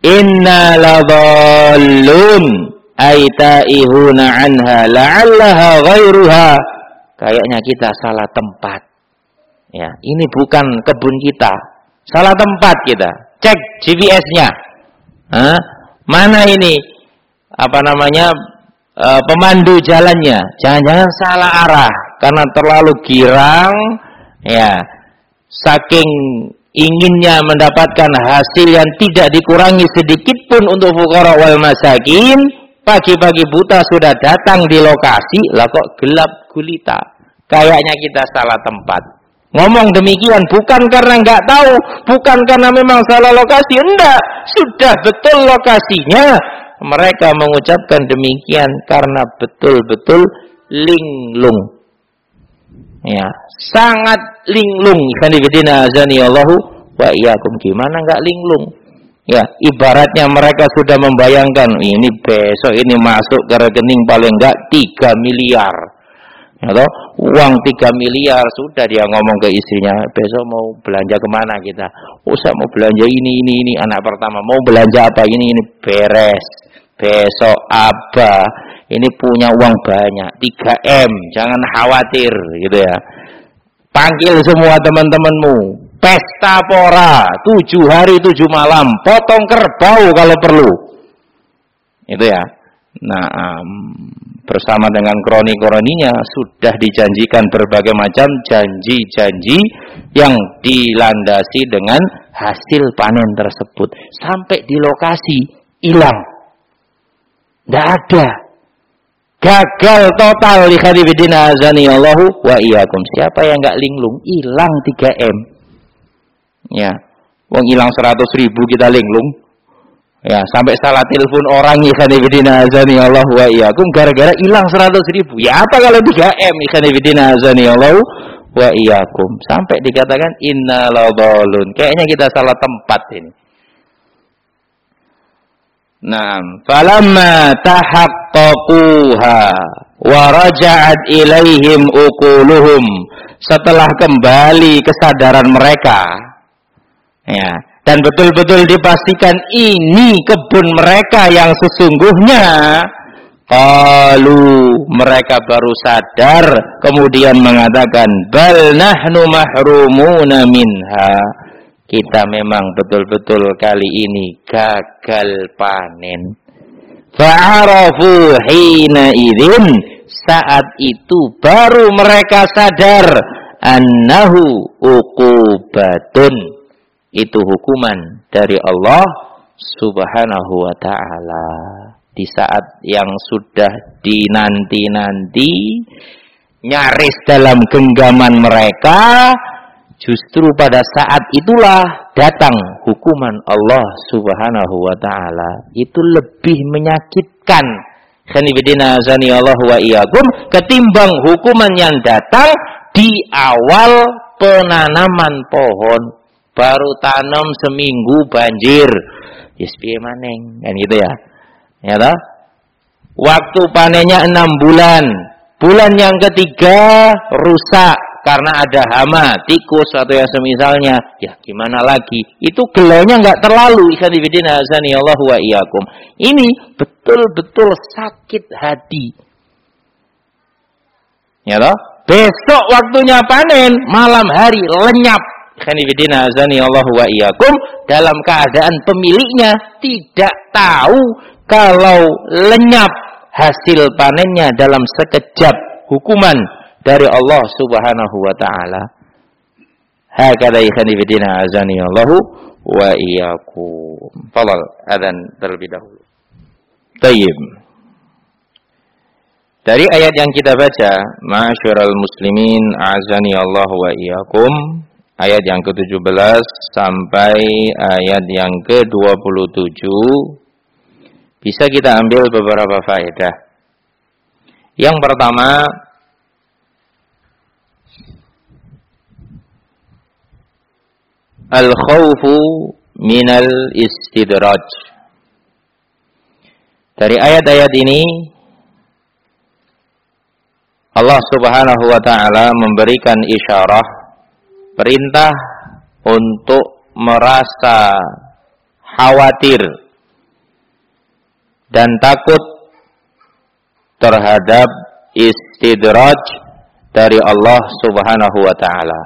Speaker 2: inna ladallun aitaihuna anha la'allaha ghairuha. Kayaknya kita salah tempat. Ya, ini bukan kebun kita. Salah tempat kita. Cek G P S-nya. Hah? Mana ini? Apa namanya? E, pemandu jalannya. Jangan-jangan salah arah karena terlalu girang, ya. Saking inginnya mendapatkan hasil yang tidak dikurangi sedikit pun untuk fuqara wal masakin, pagi-pagi buta sudah datang di lokasi, lah kok gelap gulita. Kayaknya kita salah tempat. Ngomong demikian bukan karena nggak tahu, bukan karena memang salah lokasi, enggak. Sudah betul lokasinya. Mereka mengucapkan demikian karena betul-betul linglung. Ya, sangat linglung. Khanifidina azani Allahu wa iyyakum. Gimana nggak linglung? Ya, ibaratnya mereka sudah membayangkan ini besok ini masuk ke rekening paling enggak tiga miliar. Atau uang tiga miliar, sudah dia ngomong ke istrinya, besok mau belanja kemana kita? Oh, saya mau belanja ini, ini, ini. Anak pertama, mau belanja apa? Ini, ini. Beres. Besok Abah, ini punya uang banyak, tiga M. Jangan khawatir, gitu ya. Panggil semua teman-temanmu. Pesta pora, tujuh hari, tujuh malam. Potong kerbau kalau perlu. Itu ya. Nah, um, bersama dengan kroni-kroninya sudah dijanjikan berbagai macam janji-janji yang dilandasi dengan hasil panen tersebut. Sampai di lokasi hilang, tidak ada, gagal total. Likhadibidina azani Allahu wa iyyakum. Siapa yang nggak linglung? Hilang tiga M. Ya, wong hilang seratus ribu kita linglung. Ya, sampai salah telepon orang ikhwanifidina azani Allah wa iyyakum gara-gara hilang seratus ribu. Ya apa kalau tiga M ikhwanifidina azani Allah wa iyyakum. Sampai dikatakan inna ladallun. Kayaknya kita salah tempat ini. Naam, falamma tahaqqaquha wa raja'at ilaihim uquluhum. Setelah kembali kesadaran mereka, ya, dan betul-betul dipastikan ini kebun mereka yang sesungguhnya, qalu, mereka baru sadar, kemudian mengatakan, bal nahnu mahrumuna minha. Kita memang betul-betul kali ini gagal panen. Fa'arafu hina idzin, saat itu baru mereka sadar, annahu uqubatun, itu hukuman dari Allah Subhanahu wa ta'ala. Di saat yang sudah dinanti-nanti, nyaris dalam genggaman mereka, justru pada saat itulah datang hukuman Allah Subhanahu wa ta'ala. Itu lebih menyakitkan, khanifidina azani Allah wa iyyakum, ketimbang hukuman yang datang di awal penanaman pohon. Baru tanam seminggu banjir, yes piye maneng, kan gitu ya. Ya toh? Waktu panennya enam bulan. Bulan yang ketiga rusak karena ada hama, tikus atau yang semisalnya. Ya gimana lagi? Itu gelaunya enggak terlalu, ikhwanifidina azani Allah wa iyyakum. Ini betul-betul sakit hati. Ya toh? Besok waktunya panen, malam hari lenyap. Khanifidina azani Allah wa iyyakum, dalam keadaan pemiliknya tidak tahu kalau lenyap hasil panennya dalam sekejap, hukuman dari Allah Subhanahu wa ta'ala. Hakadha khanifidina azani Allah wa iyyakum. Fadhal adzan terlebih dahulu. Tayyib. Dari ayat yang kita baca, ma'asyiral muslimin azani Allah wa iyyakum, ayat yang ke tujuh belas sampai ayat yang ke dua puluh tujuh, bisa kita ambil beberapa faedah. Yang pertama, al-khawfu minal istidraj. Dari ayat-ayat ini Allah Subhanahu wa ta'ala memberikan isyarah, perintah untuk merasa khawatir dan takut terhadap istidraj dari Allah Subhanahu wa taala.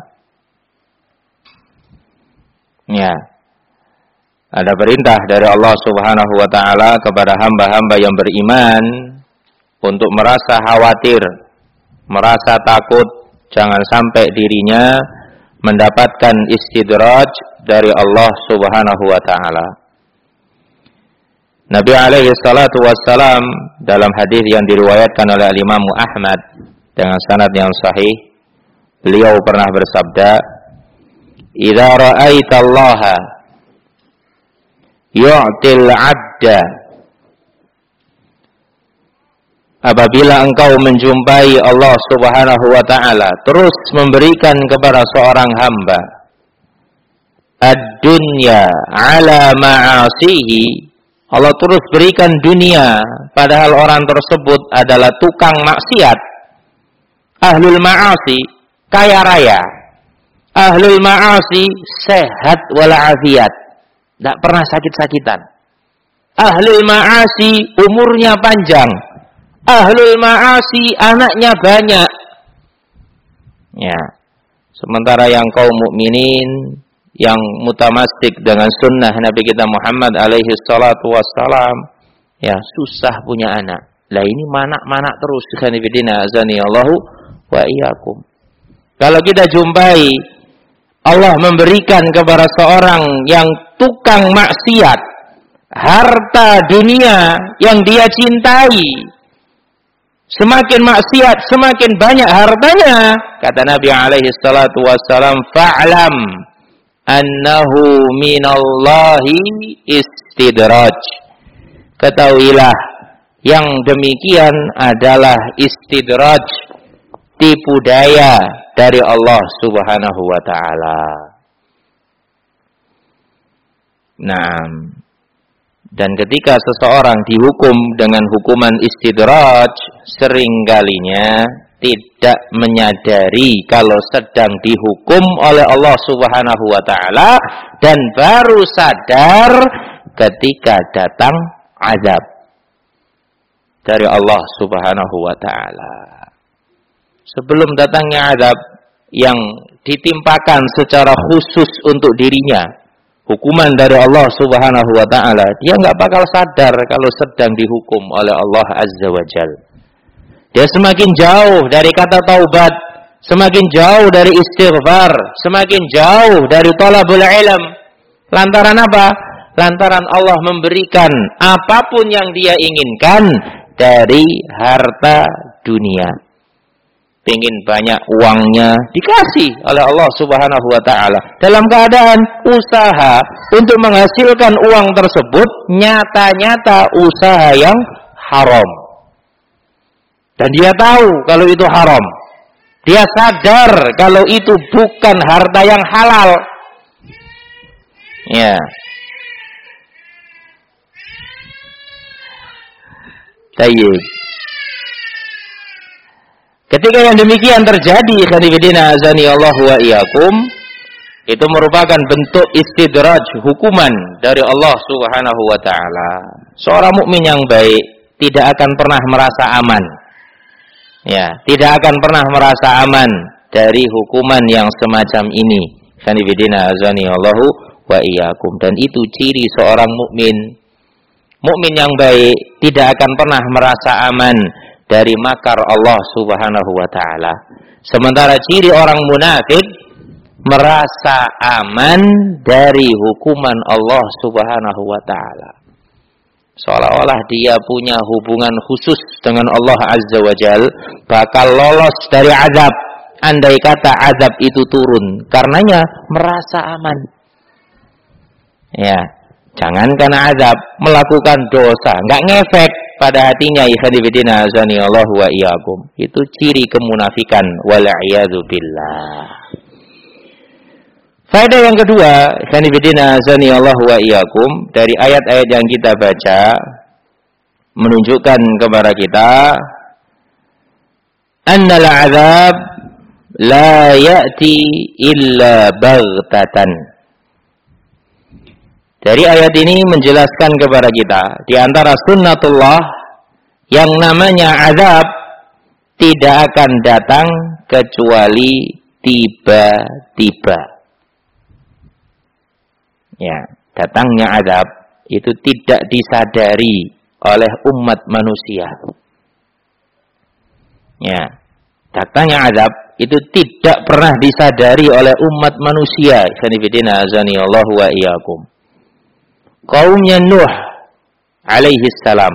Speaker 2: Ya. Ada perintah dari Allah Subhanahu wa taala kepada hamba-hamba yang beriman untuk merasa khawatir, merasa takut jangan sampai dirinya mendapatkan istidraj dari Allah Subhanahu wa taala. Nabi alaihi salatu wassalam dalam hadis yang diriwayatkan oleh Imam Ahmad dengan sanad yang sahih, beliau pernah bersabda, "Idza ra'aita Allah yu'til 'abda," apabila engkau menjumpai Allah Subhanahu wa taala terus memberikan kepada seorang hamba ad-dunya 'ala ma'asihi, Allah terus berikan dunia padahal orang tersebut adalah tukang maksiat, ahlul ma'asi, kaya raya, ahlul ma'asi sehat walafiat, tidak pernah sakit-sakitan, ahlul ma'asi umurnya panjang, ahlul ma'asi anaknya banyak. Ya. Sementara yang kaum mukminin yang mutamassik dengan sunnah Nabi kita Muhammad alaihi salatu wassalam, ya susah punya anak. Lah ini manak-manak terus, khanifidina azani Allahu wa iyyakum. Kalau kita jumpai Allah memberikan kepada seorang yang tukang maksiat harta dunia yang dia cintai, semakin maksiat semakin banyak hartanya, kata Nabi alaihi salatu wassalam, fa'lam annahu minallahi istidraj, ketahuilah yang demikian adalah istidraj, tipu daya dari Allah Subhanahu wa taala. Nah, dan ketika seseorang dihukum dengan hukuman istidraj, seringkalinya tidak menyadari kalau sedang dihukum oleh Allah Subhanahu wa taala, dan baru sadar ketika datang azab dari Allah Subhanahu wa taala. Sebelum datangnya azab yang ditimpakan secara khusus untuk dirinya, hukuman dari Allah Subhanahu wa taala, dia enggak bakal sadar kalau sedang dihukum oleh Allah Azza wa Jalla. Dia semakin jauh dari kata taubat, semakin jauh dari istighfar, semakin jauh dari talabul ilm. Lantaran apa? Lantaran Allah memberikan apapun yang dia inginkan dari harta dunia. Pengin banyak uangnya, dikasih oleh Allah Subhanahu wa taala. Dalam keadaan usaha untuk menghasilkan uang tersebut nyata-nyata usaha yang haram. Dan dia tahu kalau itu haram. Dia sadar kalau itu bukan harta yang halal. Ya. Tayyib. Ketika yang demikian terjadi, khanifidina azani Allah wa iyyakum, itu merupakan bentuk istidraj, hukuman dari Allah Subhanahu wa taala. Seorang mukmin yang baik tidak akan pernah merasa aman. Ya, tidak akan pernah merasa aman dari hukuman yang semacam ini. Khanifidina azani Allah wa iyyakum, dan itu ciri seorang mukmin. Mukmin yang baik tidak akan pernah merasa aman dari makar Allah Subhanahu wa taala. Sementara ciri orang munafik merasa aman dari hukuman Allah Subhanahu wa taala. Seolah-olah dia punya hubungan khusus dengan Allah Azza wa Jal, bakal lolos dari azab andai kata azab itu turun. Karenanya merasa aman. Ya, jangan karena azab, melakukan dosa enggak ngefek pada hatinya. Ikhwanifidina azani Allah wa iyyakum. Itu ciri kemunafikan, wal'iyadzu billah. Faedah yang kedua, ikhwanifidina azani Allah wa iyyakum, dari ayat-ayat yang kita baca menunjukkan kepada kita annal azab la ya'ti illa baghtatan. Dari ayat ini menjelaskan kepada kita di antara sunnatullah yang namanya azab tidak akan datang kecuali tiba-tiba. Ya, datangnya azab itu tidak disadari oleh umat manusia. Ya, datangnya azab itu tidak pernah disadari oleh umat manusia. Sanifidina azani Allah wa iyyakum. Kaumnya Nuh alaihi salam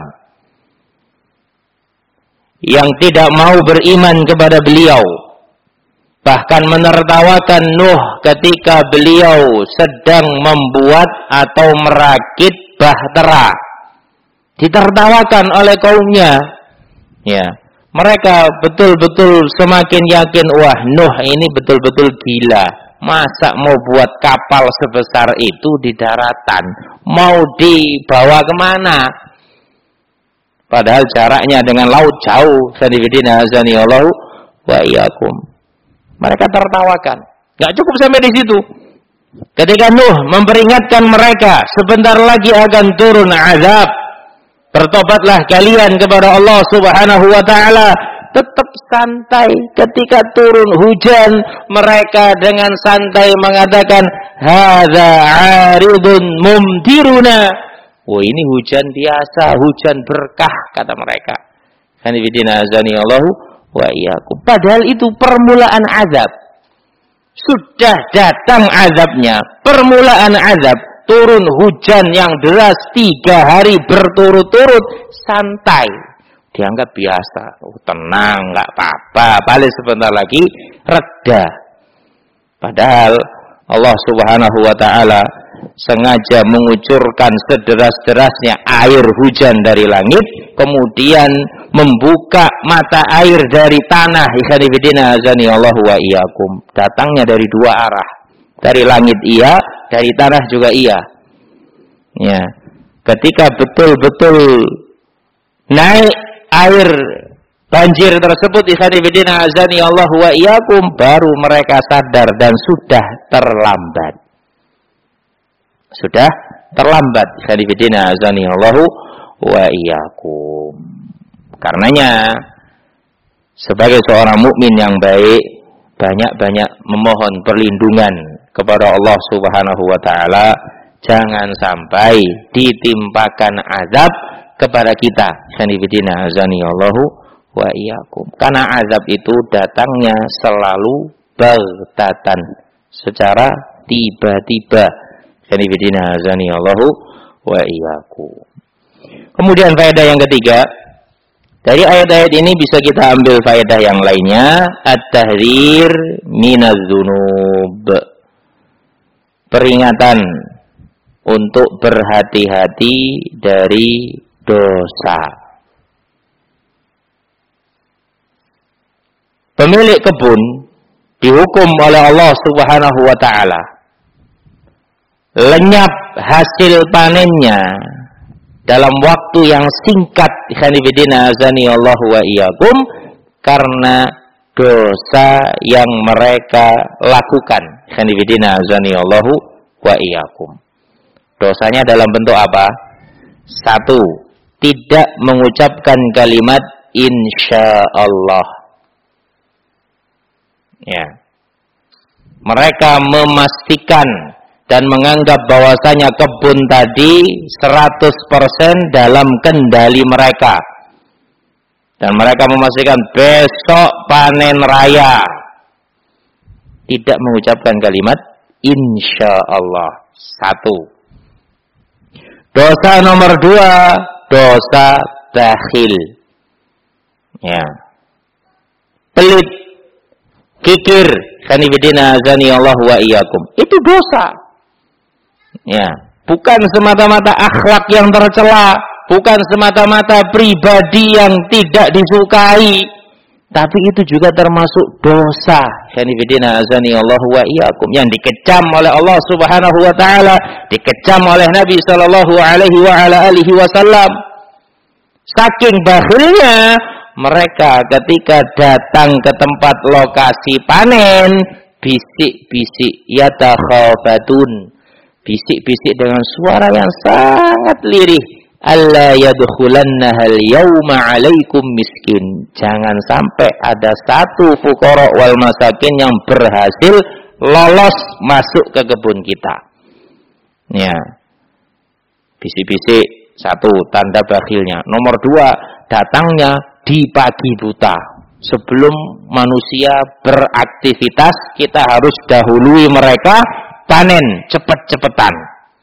Speaker 2: yang tidak mau beriman kepada beliau, bahkan menertawakan Nuh ketika beliau sedang membuat atau merakit bahtera, ditertawakan oleh kaumnya. Ya, mereka betul-betul semakin yakin, wah Nuh ini betul-betul gila. Masa mau buat kapal sebesar itu di daratan? Mau dibawa kemana? Padahal jaraknya dengan laut jauh. Sanifidina azani Allah wa iyyakum. Mereka tertawakan. Gak cukup sampai di situ. Ketika Nuh memperingatkan mereka, sebentar lagi akan turun azab. Bertobatlah kalian kepada Allah Subhanahu wa taala. Tetap santai ketika turun hujan, mereka dengan santai mengatakan hadza 'aridun mumtiruna. Oh, ini hujan biasa, hujan berkah kata mereka. Sanifidina azani Allah wa iyyakum. Padahal itu permulaan azab. Sudah datang azabnya, permulaan azab, turun hujan yang deras tiga hari berturut-turut, santai. Dianggap biasa, oh, tenang, nggak apa-apa, paling sebentar lagi reda. Padahal Allah Subhanahu wa taala sengaja mengucurkan sederas-derasnya air hujan dari langit, kemudian membuka mata air dari tanah. Ikhwanifidina azani Allah wa iyyakum. Datangnya dari dua arah. Dari langit iya, dari tanah juga iya. Ya. Ketika betul-betul naik air banjir tersebut, ikhwanifidina azani Allah wa iyyakum, baru mereka sadar dan sudah terlambat. Sudah terlambat. Ikhwanifidina azani Allah wa iyyakum. Karenanya sebagai seorang mukmin yang baik, banyak-banyak memohon perlindungan kepada Allah Subhanahu wa taala, jangan sampai ditimpakan azab kepada kita. Sanibidina azani Allahu wa iyyakum. Karena azab itu datangnya selalu baghtatan, secara tiba-tiba. Sanibidina azani Allahu wa iyyakum. Kemudian faedah yang ketiga, dari ayat-ayat ini bisa kita ambil faedah yang lainnya, at-tahdzir minaz dzunub. Peringatan untuk berhati-hati dari dosa. Pemilik kebun dihukum oleh Allah Subhanahu wa taala lenyap hasil panennya dalam waktu yang singkat, ikhwanifidina azani Allahu wa iyyakum, karena dosa yang mereka lakukan. Ikhwanifidina azani Allahu wa iyyakum. Dosanya dalam bentuk apa? Satu, tidak mengucapkan kalimat insyaallah. Ya. Mereka memastikan dan menganggap bahwasanya kebun tadi seratus persen dalam kendali mereka. Dan mereka memastikan besok panen raya. Tidak mengucapkan kalimat insyaallah. Satu. Dosa nomor dua, dosa bakhil. Ya. Pelit, kikir, kanibidina azani Allah wa iyyakum. Itu dosa. Ya, bukan semata-mata akhlak yang tercela, bukan semata-mata pribadi yang tidak disukai, tapi itu juga termasuk dosa. Kanibidina azani Allah wa iyyakum, yang dikecam oleh Allah Subhanahu wa taala, dikecam oleh Nabi sallallahu alaihi wa ala alihi wasallam. Saking bakhilnya mereka ketika datang ke tempat lokasi panen, bisik-bisik yatakhafatun, bisik-bisik dengan suara yang sangat lirih, alla yadkhulannahal yawma 'alaikum miskin. Jangan sampai ada satu fuqara wal masakin yang berhasil lolos masuk ke kebun kita. Ya. Bisik-bisik, satu tanda bakhilnya. Nomor dua, datangnya di pagi buta. Sebelum manusia beraktivitas, kita harus dahului mereka panen cepet-cepetan.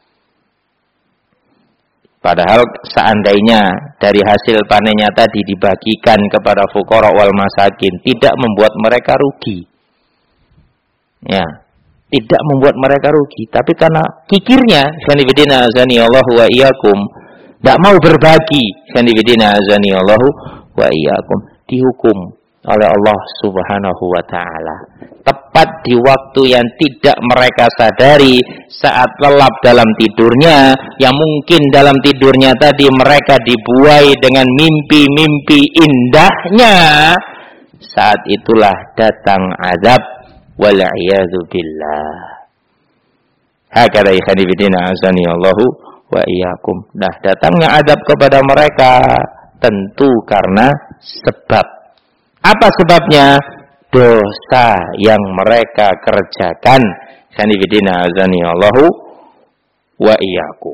Speaker 2: Padahal seandainya dari hasil panennya tadi dibagikan kepada fuqara wal masakin, tidak membuat mereka rugi. Ya, tidak membuat mereka rugi, tapi karena kikirnya, sanibidina azani Allahu wa iyyakum, tidak mau berbagi, sanibidina azani Allahu wa iyyakum, dihukum oleh Allah Subhanahu wa taala. Tepat di waktu yang tidak mereka sadari, saat lelap dalam tidurnya, yang mungkin dalam tidurnya tadi mereka dibuai dengan mimpi-mimpi indahnya, saat itulah datang azab, wal'iyadzu billah. Hakadha ikhwani bidina azani Allahu wa iyyakum. Nah, datangnya azab kepada mereka tentu karena sebab. Apa sebabnya? Dosa yang mereka kerjakan. Sanibidina azani Allahu wa iyyakum.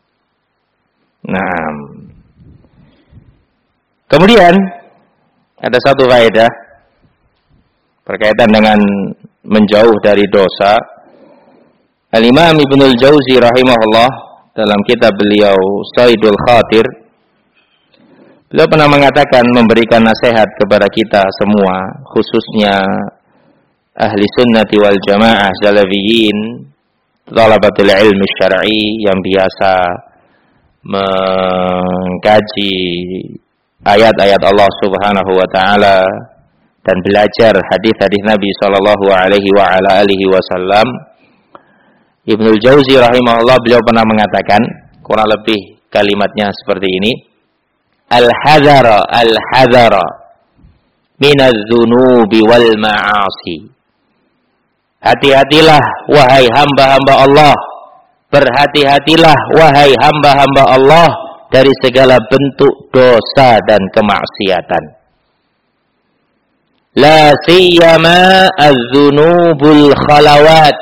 Speaker 2: Nah, kemudian ada satu faedah berkaitan dengan menjauh dari dosa. Al-Imam Ibnul Jauzi rahimahullah dalam kitab beliau Saidul Khatir, beliau pernah mengatakan, memberikan nasihat kepada kita semua, khususnya ahli sunnati wal jamaah salafiyin, talabatul ilmi syar'i yang biasa mengkaji ayat-ayat Allah Subhanahu wa taala dan belajar hadis-hadis Nabi sallallahu alaihi wa ala alihi wasallam. Ibnul Jauzi rahimahullah, beliau pernah mengatakan, kurang lebih kalimatnya seperti ini: Al-hadara, al-hadara minadz-dzunubi wal ma'asi. Hati-hatilah wahai hamba-hamba Allah, berhati-hatilah wahai hamba-hamba Allah dari segala bentuk dosa dan kemaksiatan. La siyama az-dzunubul khalawat,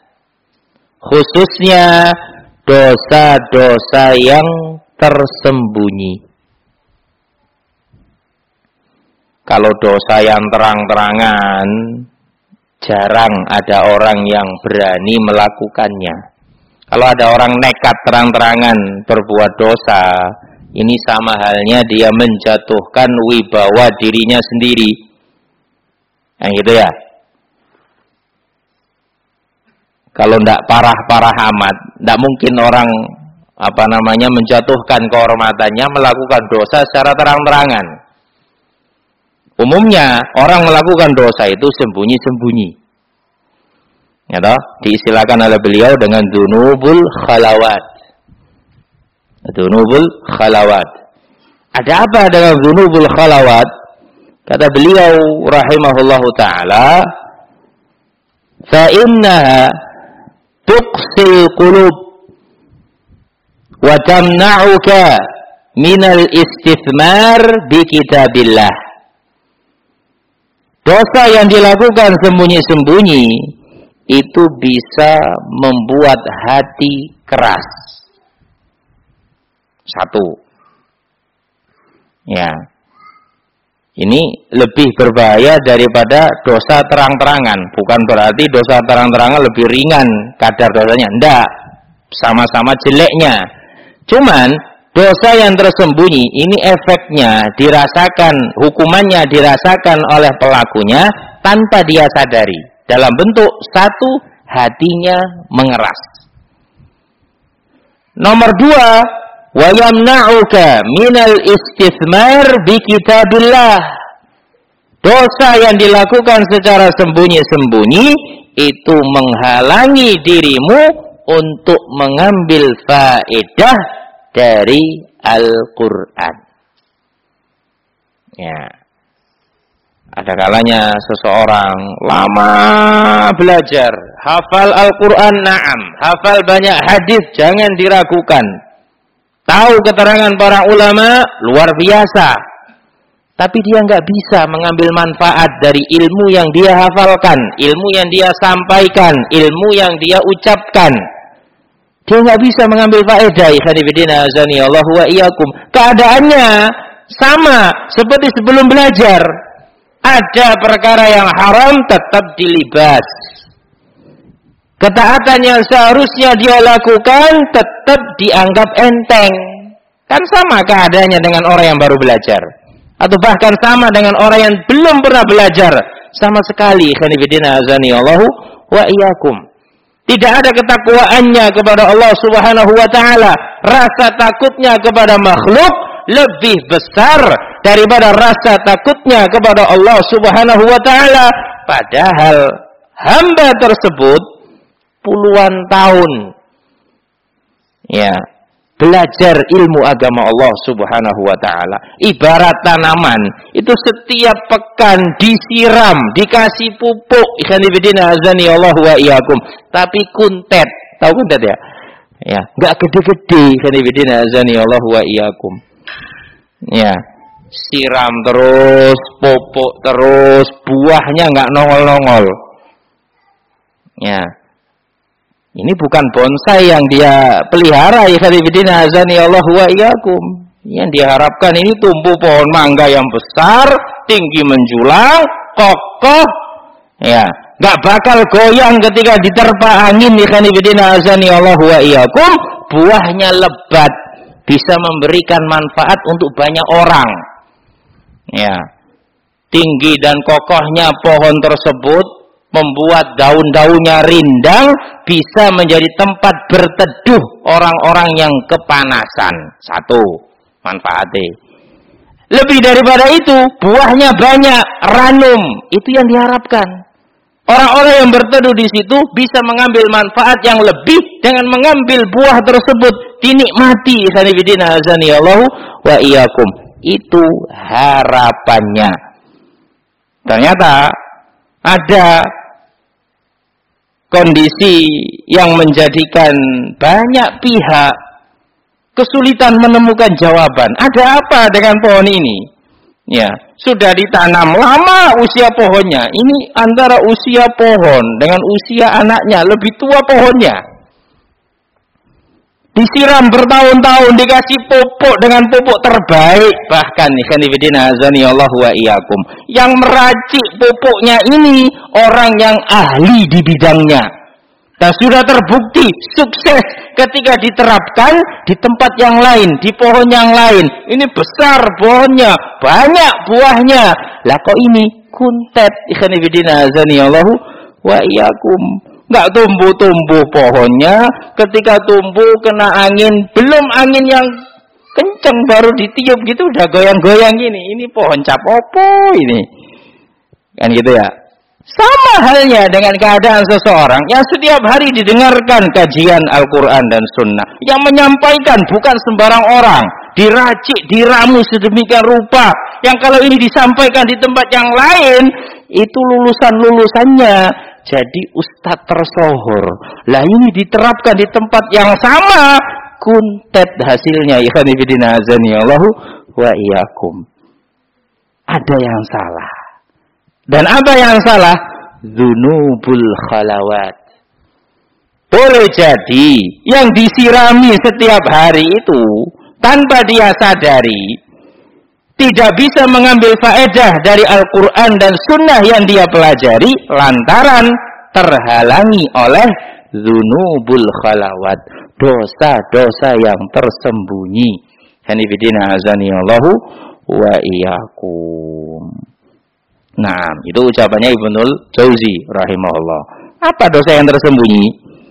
Speaker 2: khususnya dosa-dosa yang tersembunyi. Kalau dosa yang terang-terangan, jarang ada orang yang berani melakukannya. Kalau ada orang nekat terang-terangan berbuat dosa, ini sama halnya dia menjatuhkan wibawa dirinya sendiri. Nah, gitu ya. Kalau tidak parah-parah amat, tidak mungkin orang apa namanya menjatuhkan kehormatannya melakukan dosa secara terang-terangan. Umumnya orang melakukan dosa itu sembunyi-sembunyi. Ya toh, diistilahkan oleh beliau dengan dzunubul khalawat. Dzunubul khalawat. Ada apa dengan dzunubul khalawat? Kata beliau rahimahullahu taala, fa innaha tuqsil qulub wa tamna'uka minal istithmar bi kitabillah. Dosa yang dilakukan sembunyi-sembunyi itu bisa membuat hati keras. Satu. Ya. Ini lebih berbahaya daripada dosa terang-terangan. Bukan berarti dosa terang-terangan lebih ringan kadar dosanya. Enggak. Sama-sama jeleknya. Cuman dosa yang tersembunyi ini efeknya dirasakan, hukumannya dirasakan oleh pelakunya tanpa dia sadari. Dalam bentuk satu, hatinya mengeras. Nomor dua, wa yamna'uka minal istithmar bi kitabillah. Dosa yang dilakukan secara sembunyi-sembunyi itu menghalangi dirimu untuk mengambil faedah dari Al-Quran. Ya. Ada kalanya seseorang lama belajar, hafal Al-Quran, na'am, hafal banyak hadis, jangan diragukan. Tahu keterangan para ulama, luar biasa. Tapi dia nggak bisa mengambil manfaat dari ilmu yang dia hafalkan, ilmu yang dia sampaikan, ilmu yang dia ucapkan. Dia nggak bisa mengambil faedah. Ikhwanifidina azani Allah wa iyyakum. Keadaannya sama seperti sebelum belajar. Ada perkara yang haram tetap dilibas. Ketaatan yang seharusnya dia lakukan tetap dianggap enteng. Kan sama keadaannya dengan orang yang baru belajar. Atau bahkan sama dengan orang yang belum pernah belajar. Sama sekali. Ikhwanifidina azani Allah wa iyyakum. Tidak ada ketakwaannya kepada Allah Subhanahu wa taala. Rasa takutnya kepada makhluk lebih besar daripada rasa takutnya kepada Allah Subhanahu wa taala. Padahal hamba tersebut puluhan tahun ya belajar ilmu agama Allah Subhanahu wa taala. Ibarat tanaman, itu setiap pekan disiram, dikasih pupuk, ikhwan fillah azani Allah wa iyyakum. Tapi kuntet, tahu kuntet ya? Ya, enggak gede-gede, ikhwan fillah azani Allah wa iyyakum. Ya, siram terus, pupuk terus, buahnya enggak nongol-nongol. Ya. Ini bukan bonsai yang dia pelihara, ya khadifidina azani Allah wa iyyakum. Yang diharapkan ini tumbuh pohon mangga yang besar, tinggi menjulang, kokoh, ya, enggak bakal goyang ketika diterpa angin, ya khadifidina azani Allah wa iyyakum. Buahnya lebat, bisa memberikan manfaat untuk banyak orang. Ya. Tinggi dan kokohnya pohon tersebut membuat daun-daunnya rindang, bisa menjadi tempat berteduh orang-orang yang kepanasan. Satu, manfaatnya. Lebih daripada itu, buahnya banyak, ranum. Itu yang diharapkan. Orang-orang yang berteduh di situ bisa mengambil manfaat yang lebih dengan mengambil buah tersebut, dinikmati. Sanibidina azani Allah wa iyyakum. Itu harapannya. Ternyata ada kondisi yang menjadikan banyak pihak kesulitan menemukan jawaban. Ada apa dengan pohon ini? Ya, sudah ditanam lama usia pohonnya. Ini antara usia pohon dengan usia anaknya, lebih tua pohonnya. Disiram bertahun-tahun, dikasih pupuk dengan pupuk terbaik. Bahkan ikhwanifidina azani Allah wa iyyakum, yang meracik pupuknya ini orang yang ahli di bidangnya. Dan sudah terbukti sukses ketika diterapkan di tempat yang lain, di pohon yang lain. Ini besar pohonnya, banyak buahnya. Lah kok ini kuntet, ikhwanifidina azani Allah wa iyyakum. Enggak tumbuh-tumbuh pohonnya, ketika tumbuh kena angin, belum angin yang kenceng baru ditiup gitu udah goyang-goyang gini. Ini pohon cap opo ini? Kan gitu ya. Sama halnya dengan keadaan seseorang yang setiap hari didengarkan kajian Al-Quran dan Sunnah, yang menyampaikan bukan sembarang orang, diracik, diramu sedemikian rupa, yang kalau ini disampaikan di tempat yang lain, itu lulusan-lulusannya jadi ustadz tersohor. Lah ini diterapkan di tempat yang sama, kuntet hasilnya. Ikhwanifidina azani Allahu wa iyyakum. Ada yang salah. Dan apa yang salah? Dzunubul khalawat. Boleh jadi yang disirami setiap hari itu tanpa dia sadari, tidak bisa mengambil faedah dari Al-Quran dan Sunnah yang dia pelajari lantaran terhalangi oleh dzunubul khalawat, dosa-dosa yang tersembunyi. Hanifidina azani Allahu wa iyyakum. Nah, itu ucapannya Ibnul Jauzi rahimahullah. Apa dosa yang tersembunyi?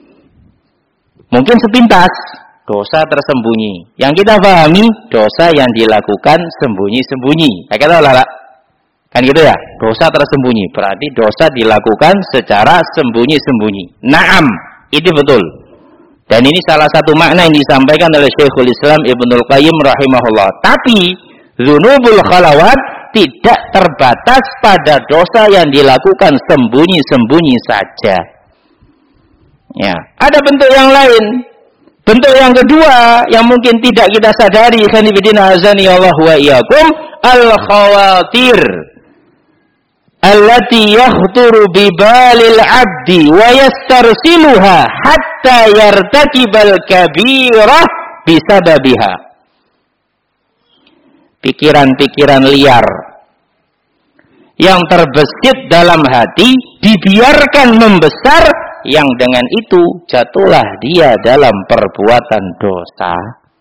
Speaker 2: Mungkin sepintas dosa tersembunyi. Yang kita pahami, dosa yang dilakukan sembunyi-sembunyi. Ya, kata lah, kan gitu ya? Dosa tersembunyi. Berarti dosa dilakukan secara sembunyi-sembunyi. Naam, itu betul. Dan ini salah satu makna yang disampaikan oleh Syekhul Islam Ibnul Qayyim rahimahullah. Tapi, dzunubul khalawat tidak terbatas pada dosa yang dilakukan sembunyi-sembunyi saja. Ya, ada bentuk yang lain. Bentuk yang kedua yang mungkin tidak kita sadari, sanibidina azani Allah wa iyyakum, al-khawatir allati yakhturu bi balil 'abdi wa yastarsiluha hatta yartakibal kabirah bisababiha. Pikiran-pikiran liar yang terbesit dalam hati dibiarkan membesar, yang dengan itu jatuhlah dia dalam perbuatan dosa.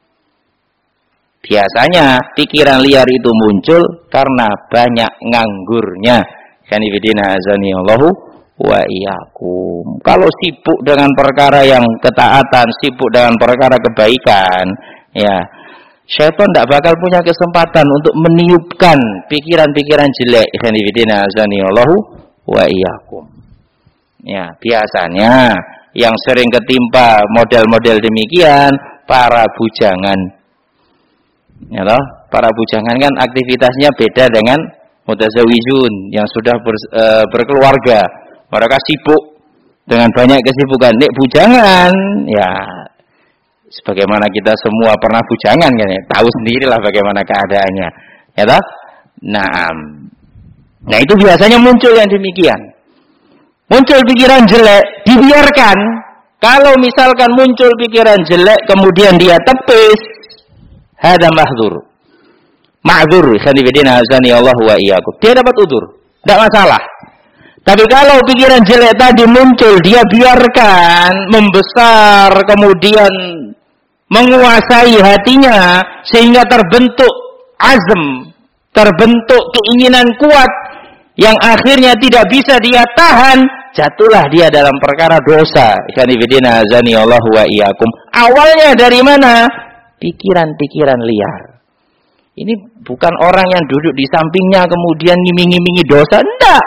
Speaker 2: Biasanya pikiran liar itu muncul karena banyak nganggurnya. Kanifidina azani Allahu wa iyyakum. Kalau sibuk dengan perkara yang ketaatan, sibuk dengan perkara kebaikan, ya, syaitan tidak bakal punya kesempatan untuk meniupkan pikiran-pikiran jelek. Kanifidina azani Allahu wa iyyakum. Ya, biasanya yang sering ketimpa model-model demikian para bujangan. Ya toh, para bujangan kan aktivitasnya beda dengan mutazawijun yang sudah ber, e, berkeluarga. Mereka sibuk dengan banyak kesibukan. Nek bujangan, ya sebagaimana kita semua pernah bujangan kan ya, tahu sendirilah bagaimana keadaannya. Ya toh? Nah, nah itu biasanya muncul yang demikian. Muncul pikiran jelek, dibiarkan. Kalau misalkan muncul pikiran jelek, kemudian dia tepis, hada mahdzur. Ma'dzur, sanibidina azani Allah wa iyyakum. Dia dapat udzur, tidak masalah. Tapi kalau pikiran jelek tadi muncul, dia biarkan membesar, kemudian menguasai hatinya, sehingga terbentuk azm, terbentuk keinginan kuat, yang akhirnya tidak bisa dia tahan, jatuhlah dia dalam perkara dosa. Sanibidina azani Allah wa iyyakum. Awalnya dari mana? Pikiran-pikiran liar. Ini bukan orang yang duduk di sampingnya kemudian ngiming-ngimingi dosa, enggak.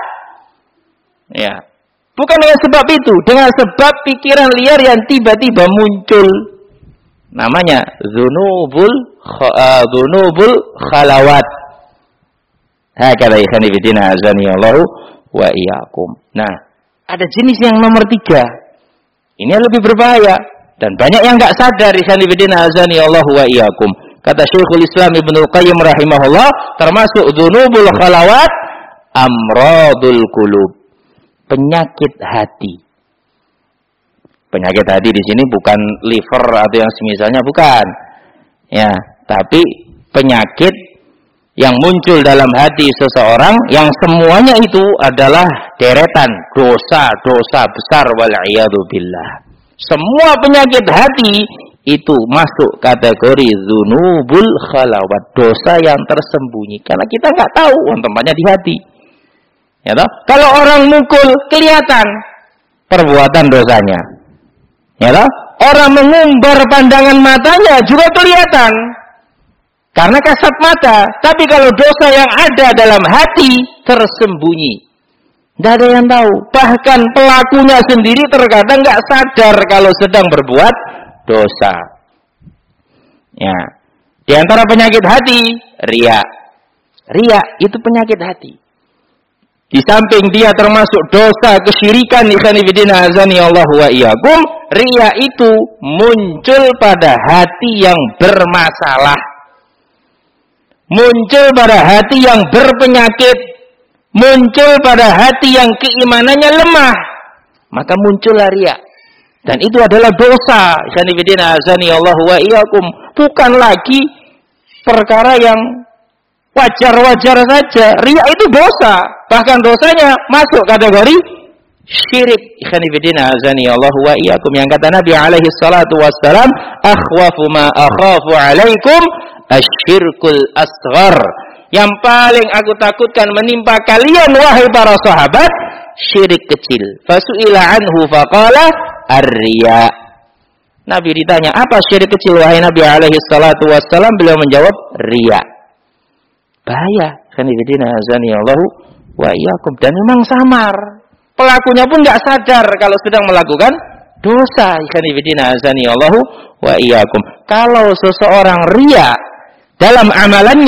Speaker 2: Ya. Bukan dengan sebab itu, dengan sebab pikiran liar yang tiba-tiba muncul. Namanya dzunubul dzunubul khalawat. Hakala ikhani fillah azani Allah wa iyyakum. Nah, ada jenis yang nomor tiga. Ini yang lebih berbahaya dan banyak yang enggak sadar ikhani fillah azani Allah wa iyyakum. Kata Syekhul Islam Ibnu Qayyim rahimahullah, termasuk dzunubul khalawat amradul qulub, penyakit hati. Penyakit hati di sini bukan liver atau yang semisalnya, bukan. Ya, tapi penyakit yang muncul dalam hati seseorang yang semuanya itu adalah deretan dosa-dosa besar wal iyadu billah. Semua penyakit hati itu masuk kategori dzunubul khalawat, dosa yang tersembunyi karena kita nggak tahu tempatnya di hati. Ya toh? Kalau orang mukul kelihatan perbuatan dosanya. Ya toh? Orang mengumbar pandangan matanya juga kelihatan karena kasat mata. Tapi kalau dosa yang ada dalam hati tersembunyi, tidak ada yang tahu. Bahkan pelakunya sendiri terkadang nggak sadar kalau sedang berbuat dosa. Ya. Di antara penyakit hati, riya. Riya itu penyakit hati. Di samping dia termasuk dosa kesyirikan, ikhwan fillah azani Allah wa iyyakum, riya itu muncul pada hati yang bermasalah. Muncul pada hati yang berpenyakit, muncul pada hati yang keimanannya lemah, maka muncullah riya. Dan itu adalah dosa. Sanibidina azani Allah wa iyyakum. Bukan lagi perkara yang wajar-wajar saja. Riya itu dosa. Bahkan dosanya masuk kategori syirik. Sanibidina azani Allah wa iyyakum. Yang kata Nabi alaihi salatu wassalam, akhwafu ma akhafu alaikum asyirkul asghar. Yang paling aku takutkan menimpa kalian wahai para sahabat, syirik kecil. Fasu'ila anhu faqala ar-riya. Nabi ditanya, apa syirik kecil wahai Nabi alaihi salatu wassalam? Beliau menjawab, riya. Bahaya. Kanifidina azani Allahu wa iyyakum. Dan memang samar. Pelakunya pun enggak sadar kalau sedang melakukan dosa. Kanifidina azani Allahu wa iyyakum. Kalau seseorang riya dalam amalannya,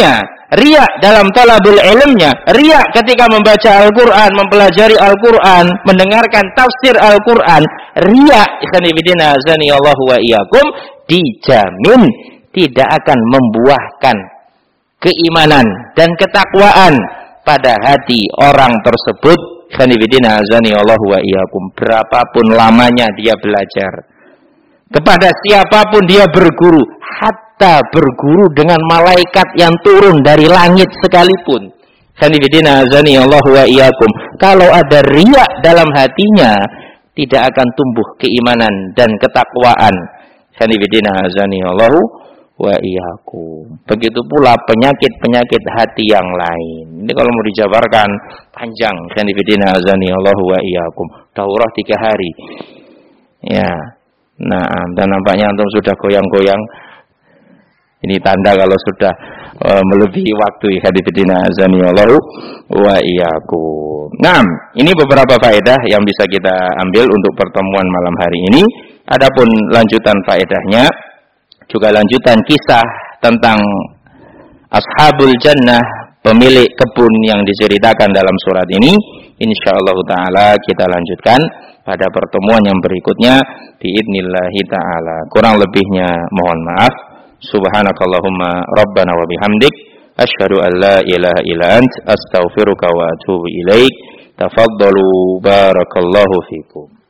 Speaker 2: riya dalam talabul ilmnya, riya ketika membaca Al-Quran, mempelajari Al-Quran, mendengarkan tafsir Al-Quran, riya ikhwanifidina azanillahu wa iyyakum, dijamin tidak akan membuahkan keimanan dan ketakwaan pada hati orang tersebut. Ikhwanifidina azanillahu wa iyyakum, berapapun lamanya dia belajar, kepada siapapun dia berguru, hatta berguru dengan malaikat yang turun dari langit sekalipun. Khanifidina azani Allah wa iyyakum. Kalau ada riya dalam hatinya, tidak akan tumbuh keimanan dan ketakwaan. Khanifidina azani Allah wa iyyakum. Begitu pula penyakit-penyakit hati yang lain. Ini kalau mau dijabarkan panjang. Khanifidina azani Allah wa iyyakum. Daurah tiga hari. Ya. Nah, dan nampaknya antum sudah goyang-goyang. Ini tanda kalau sudah uh, melebihi waktu. Hadirin azanillahu wa iyyakum. Nah, ini beberapa faedah yang bisa kita ambil untuk pertemuan malam hari ini. Adapun lanjutan faedahnya, juga lanjutan kisah tentang Ashabul Jannah, pemilik kebun yang diceritakan dalam surat ini, insyaallah taala kita lanjutkan pada pertemuan yang berikutnya biidnillahi ta'ala. Kurang lebihnya mohon maaf. Subhanakallahumma rabbana wa bihamdik asyhadu an la ilaha illa ant astaghfiruka wa atubu ilaik. Tafaddalu barakallahu fikum.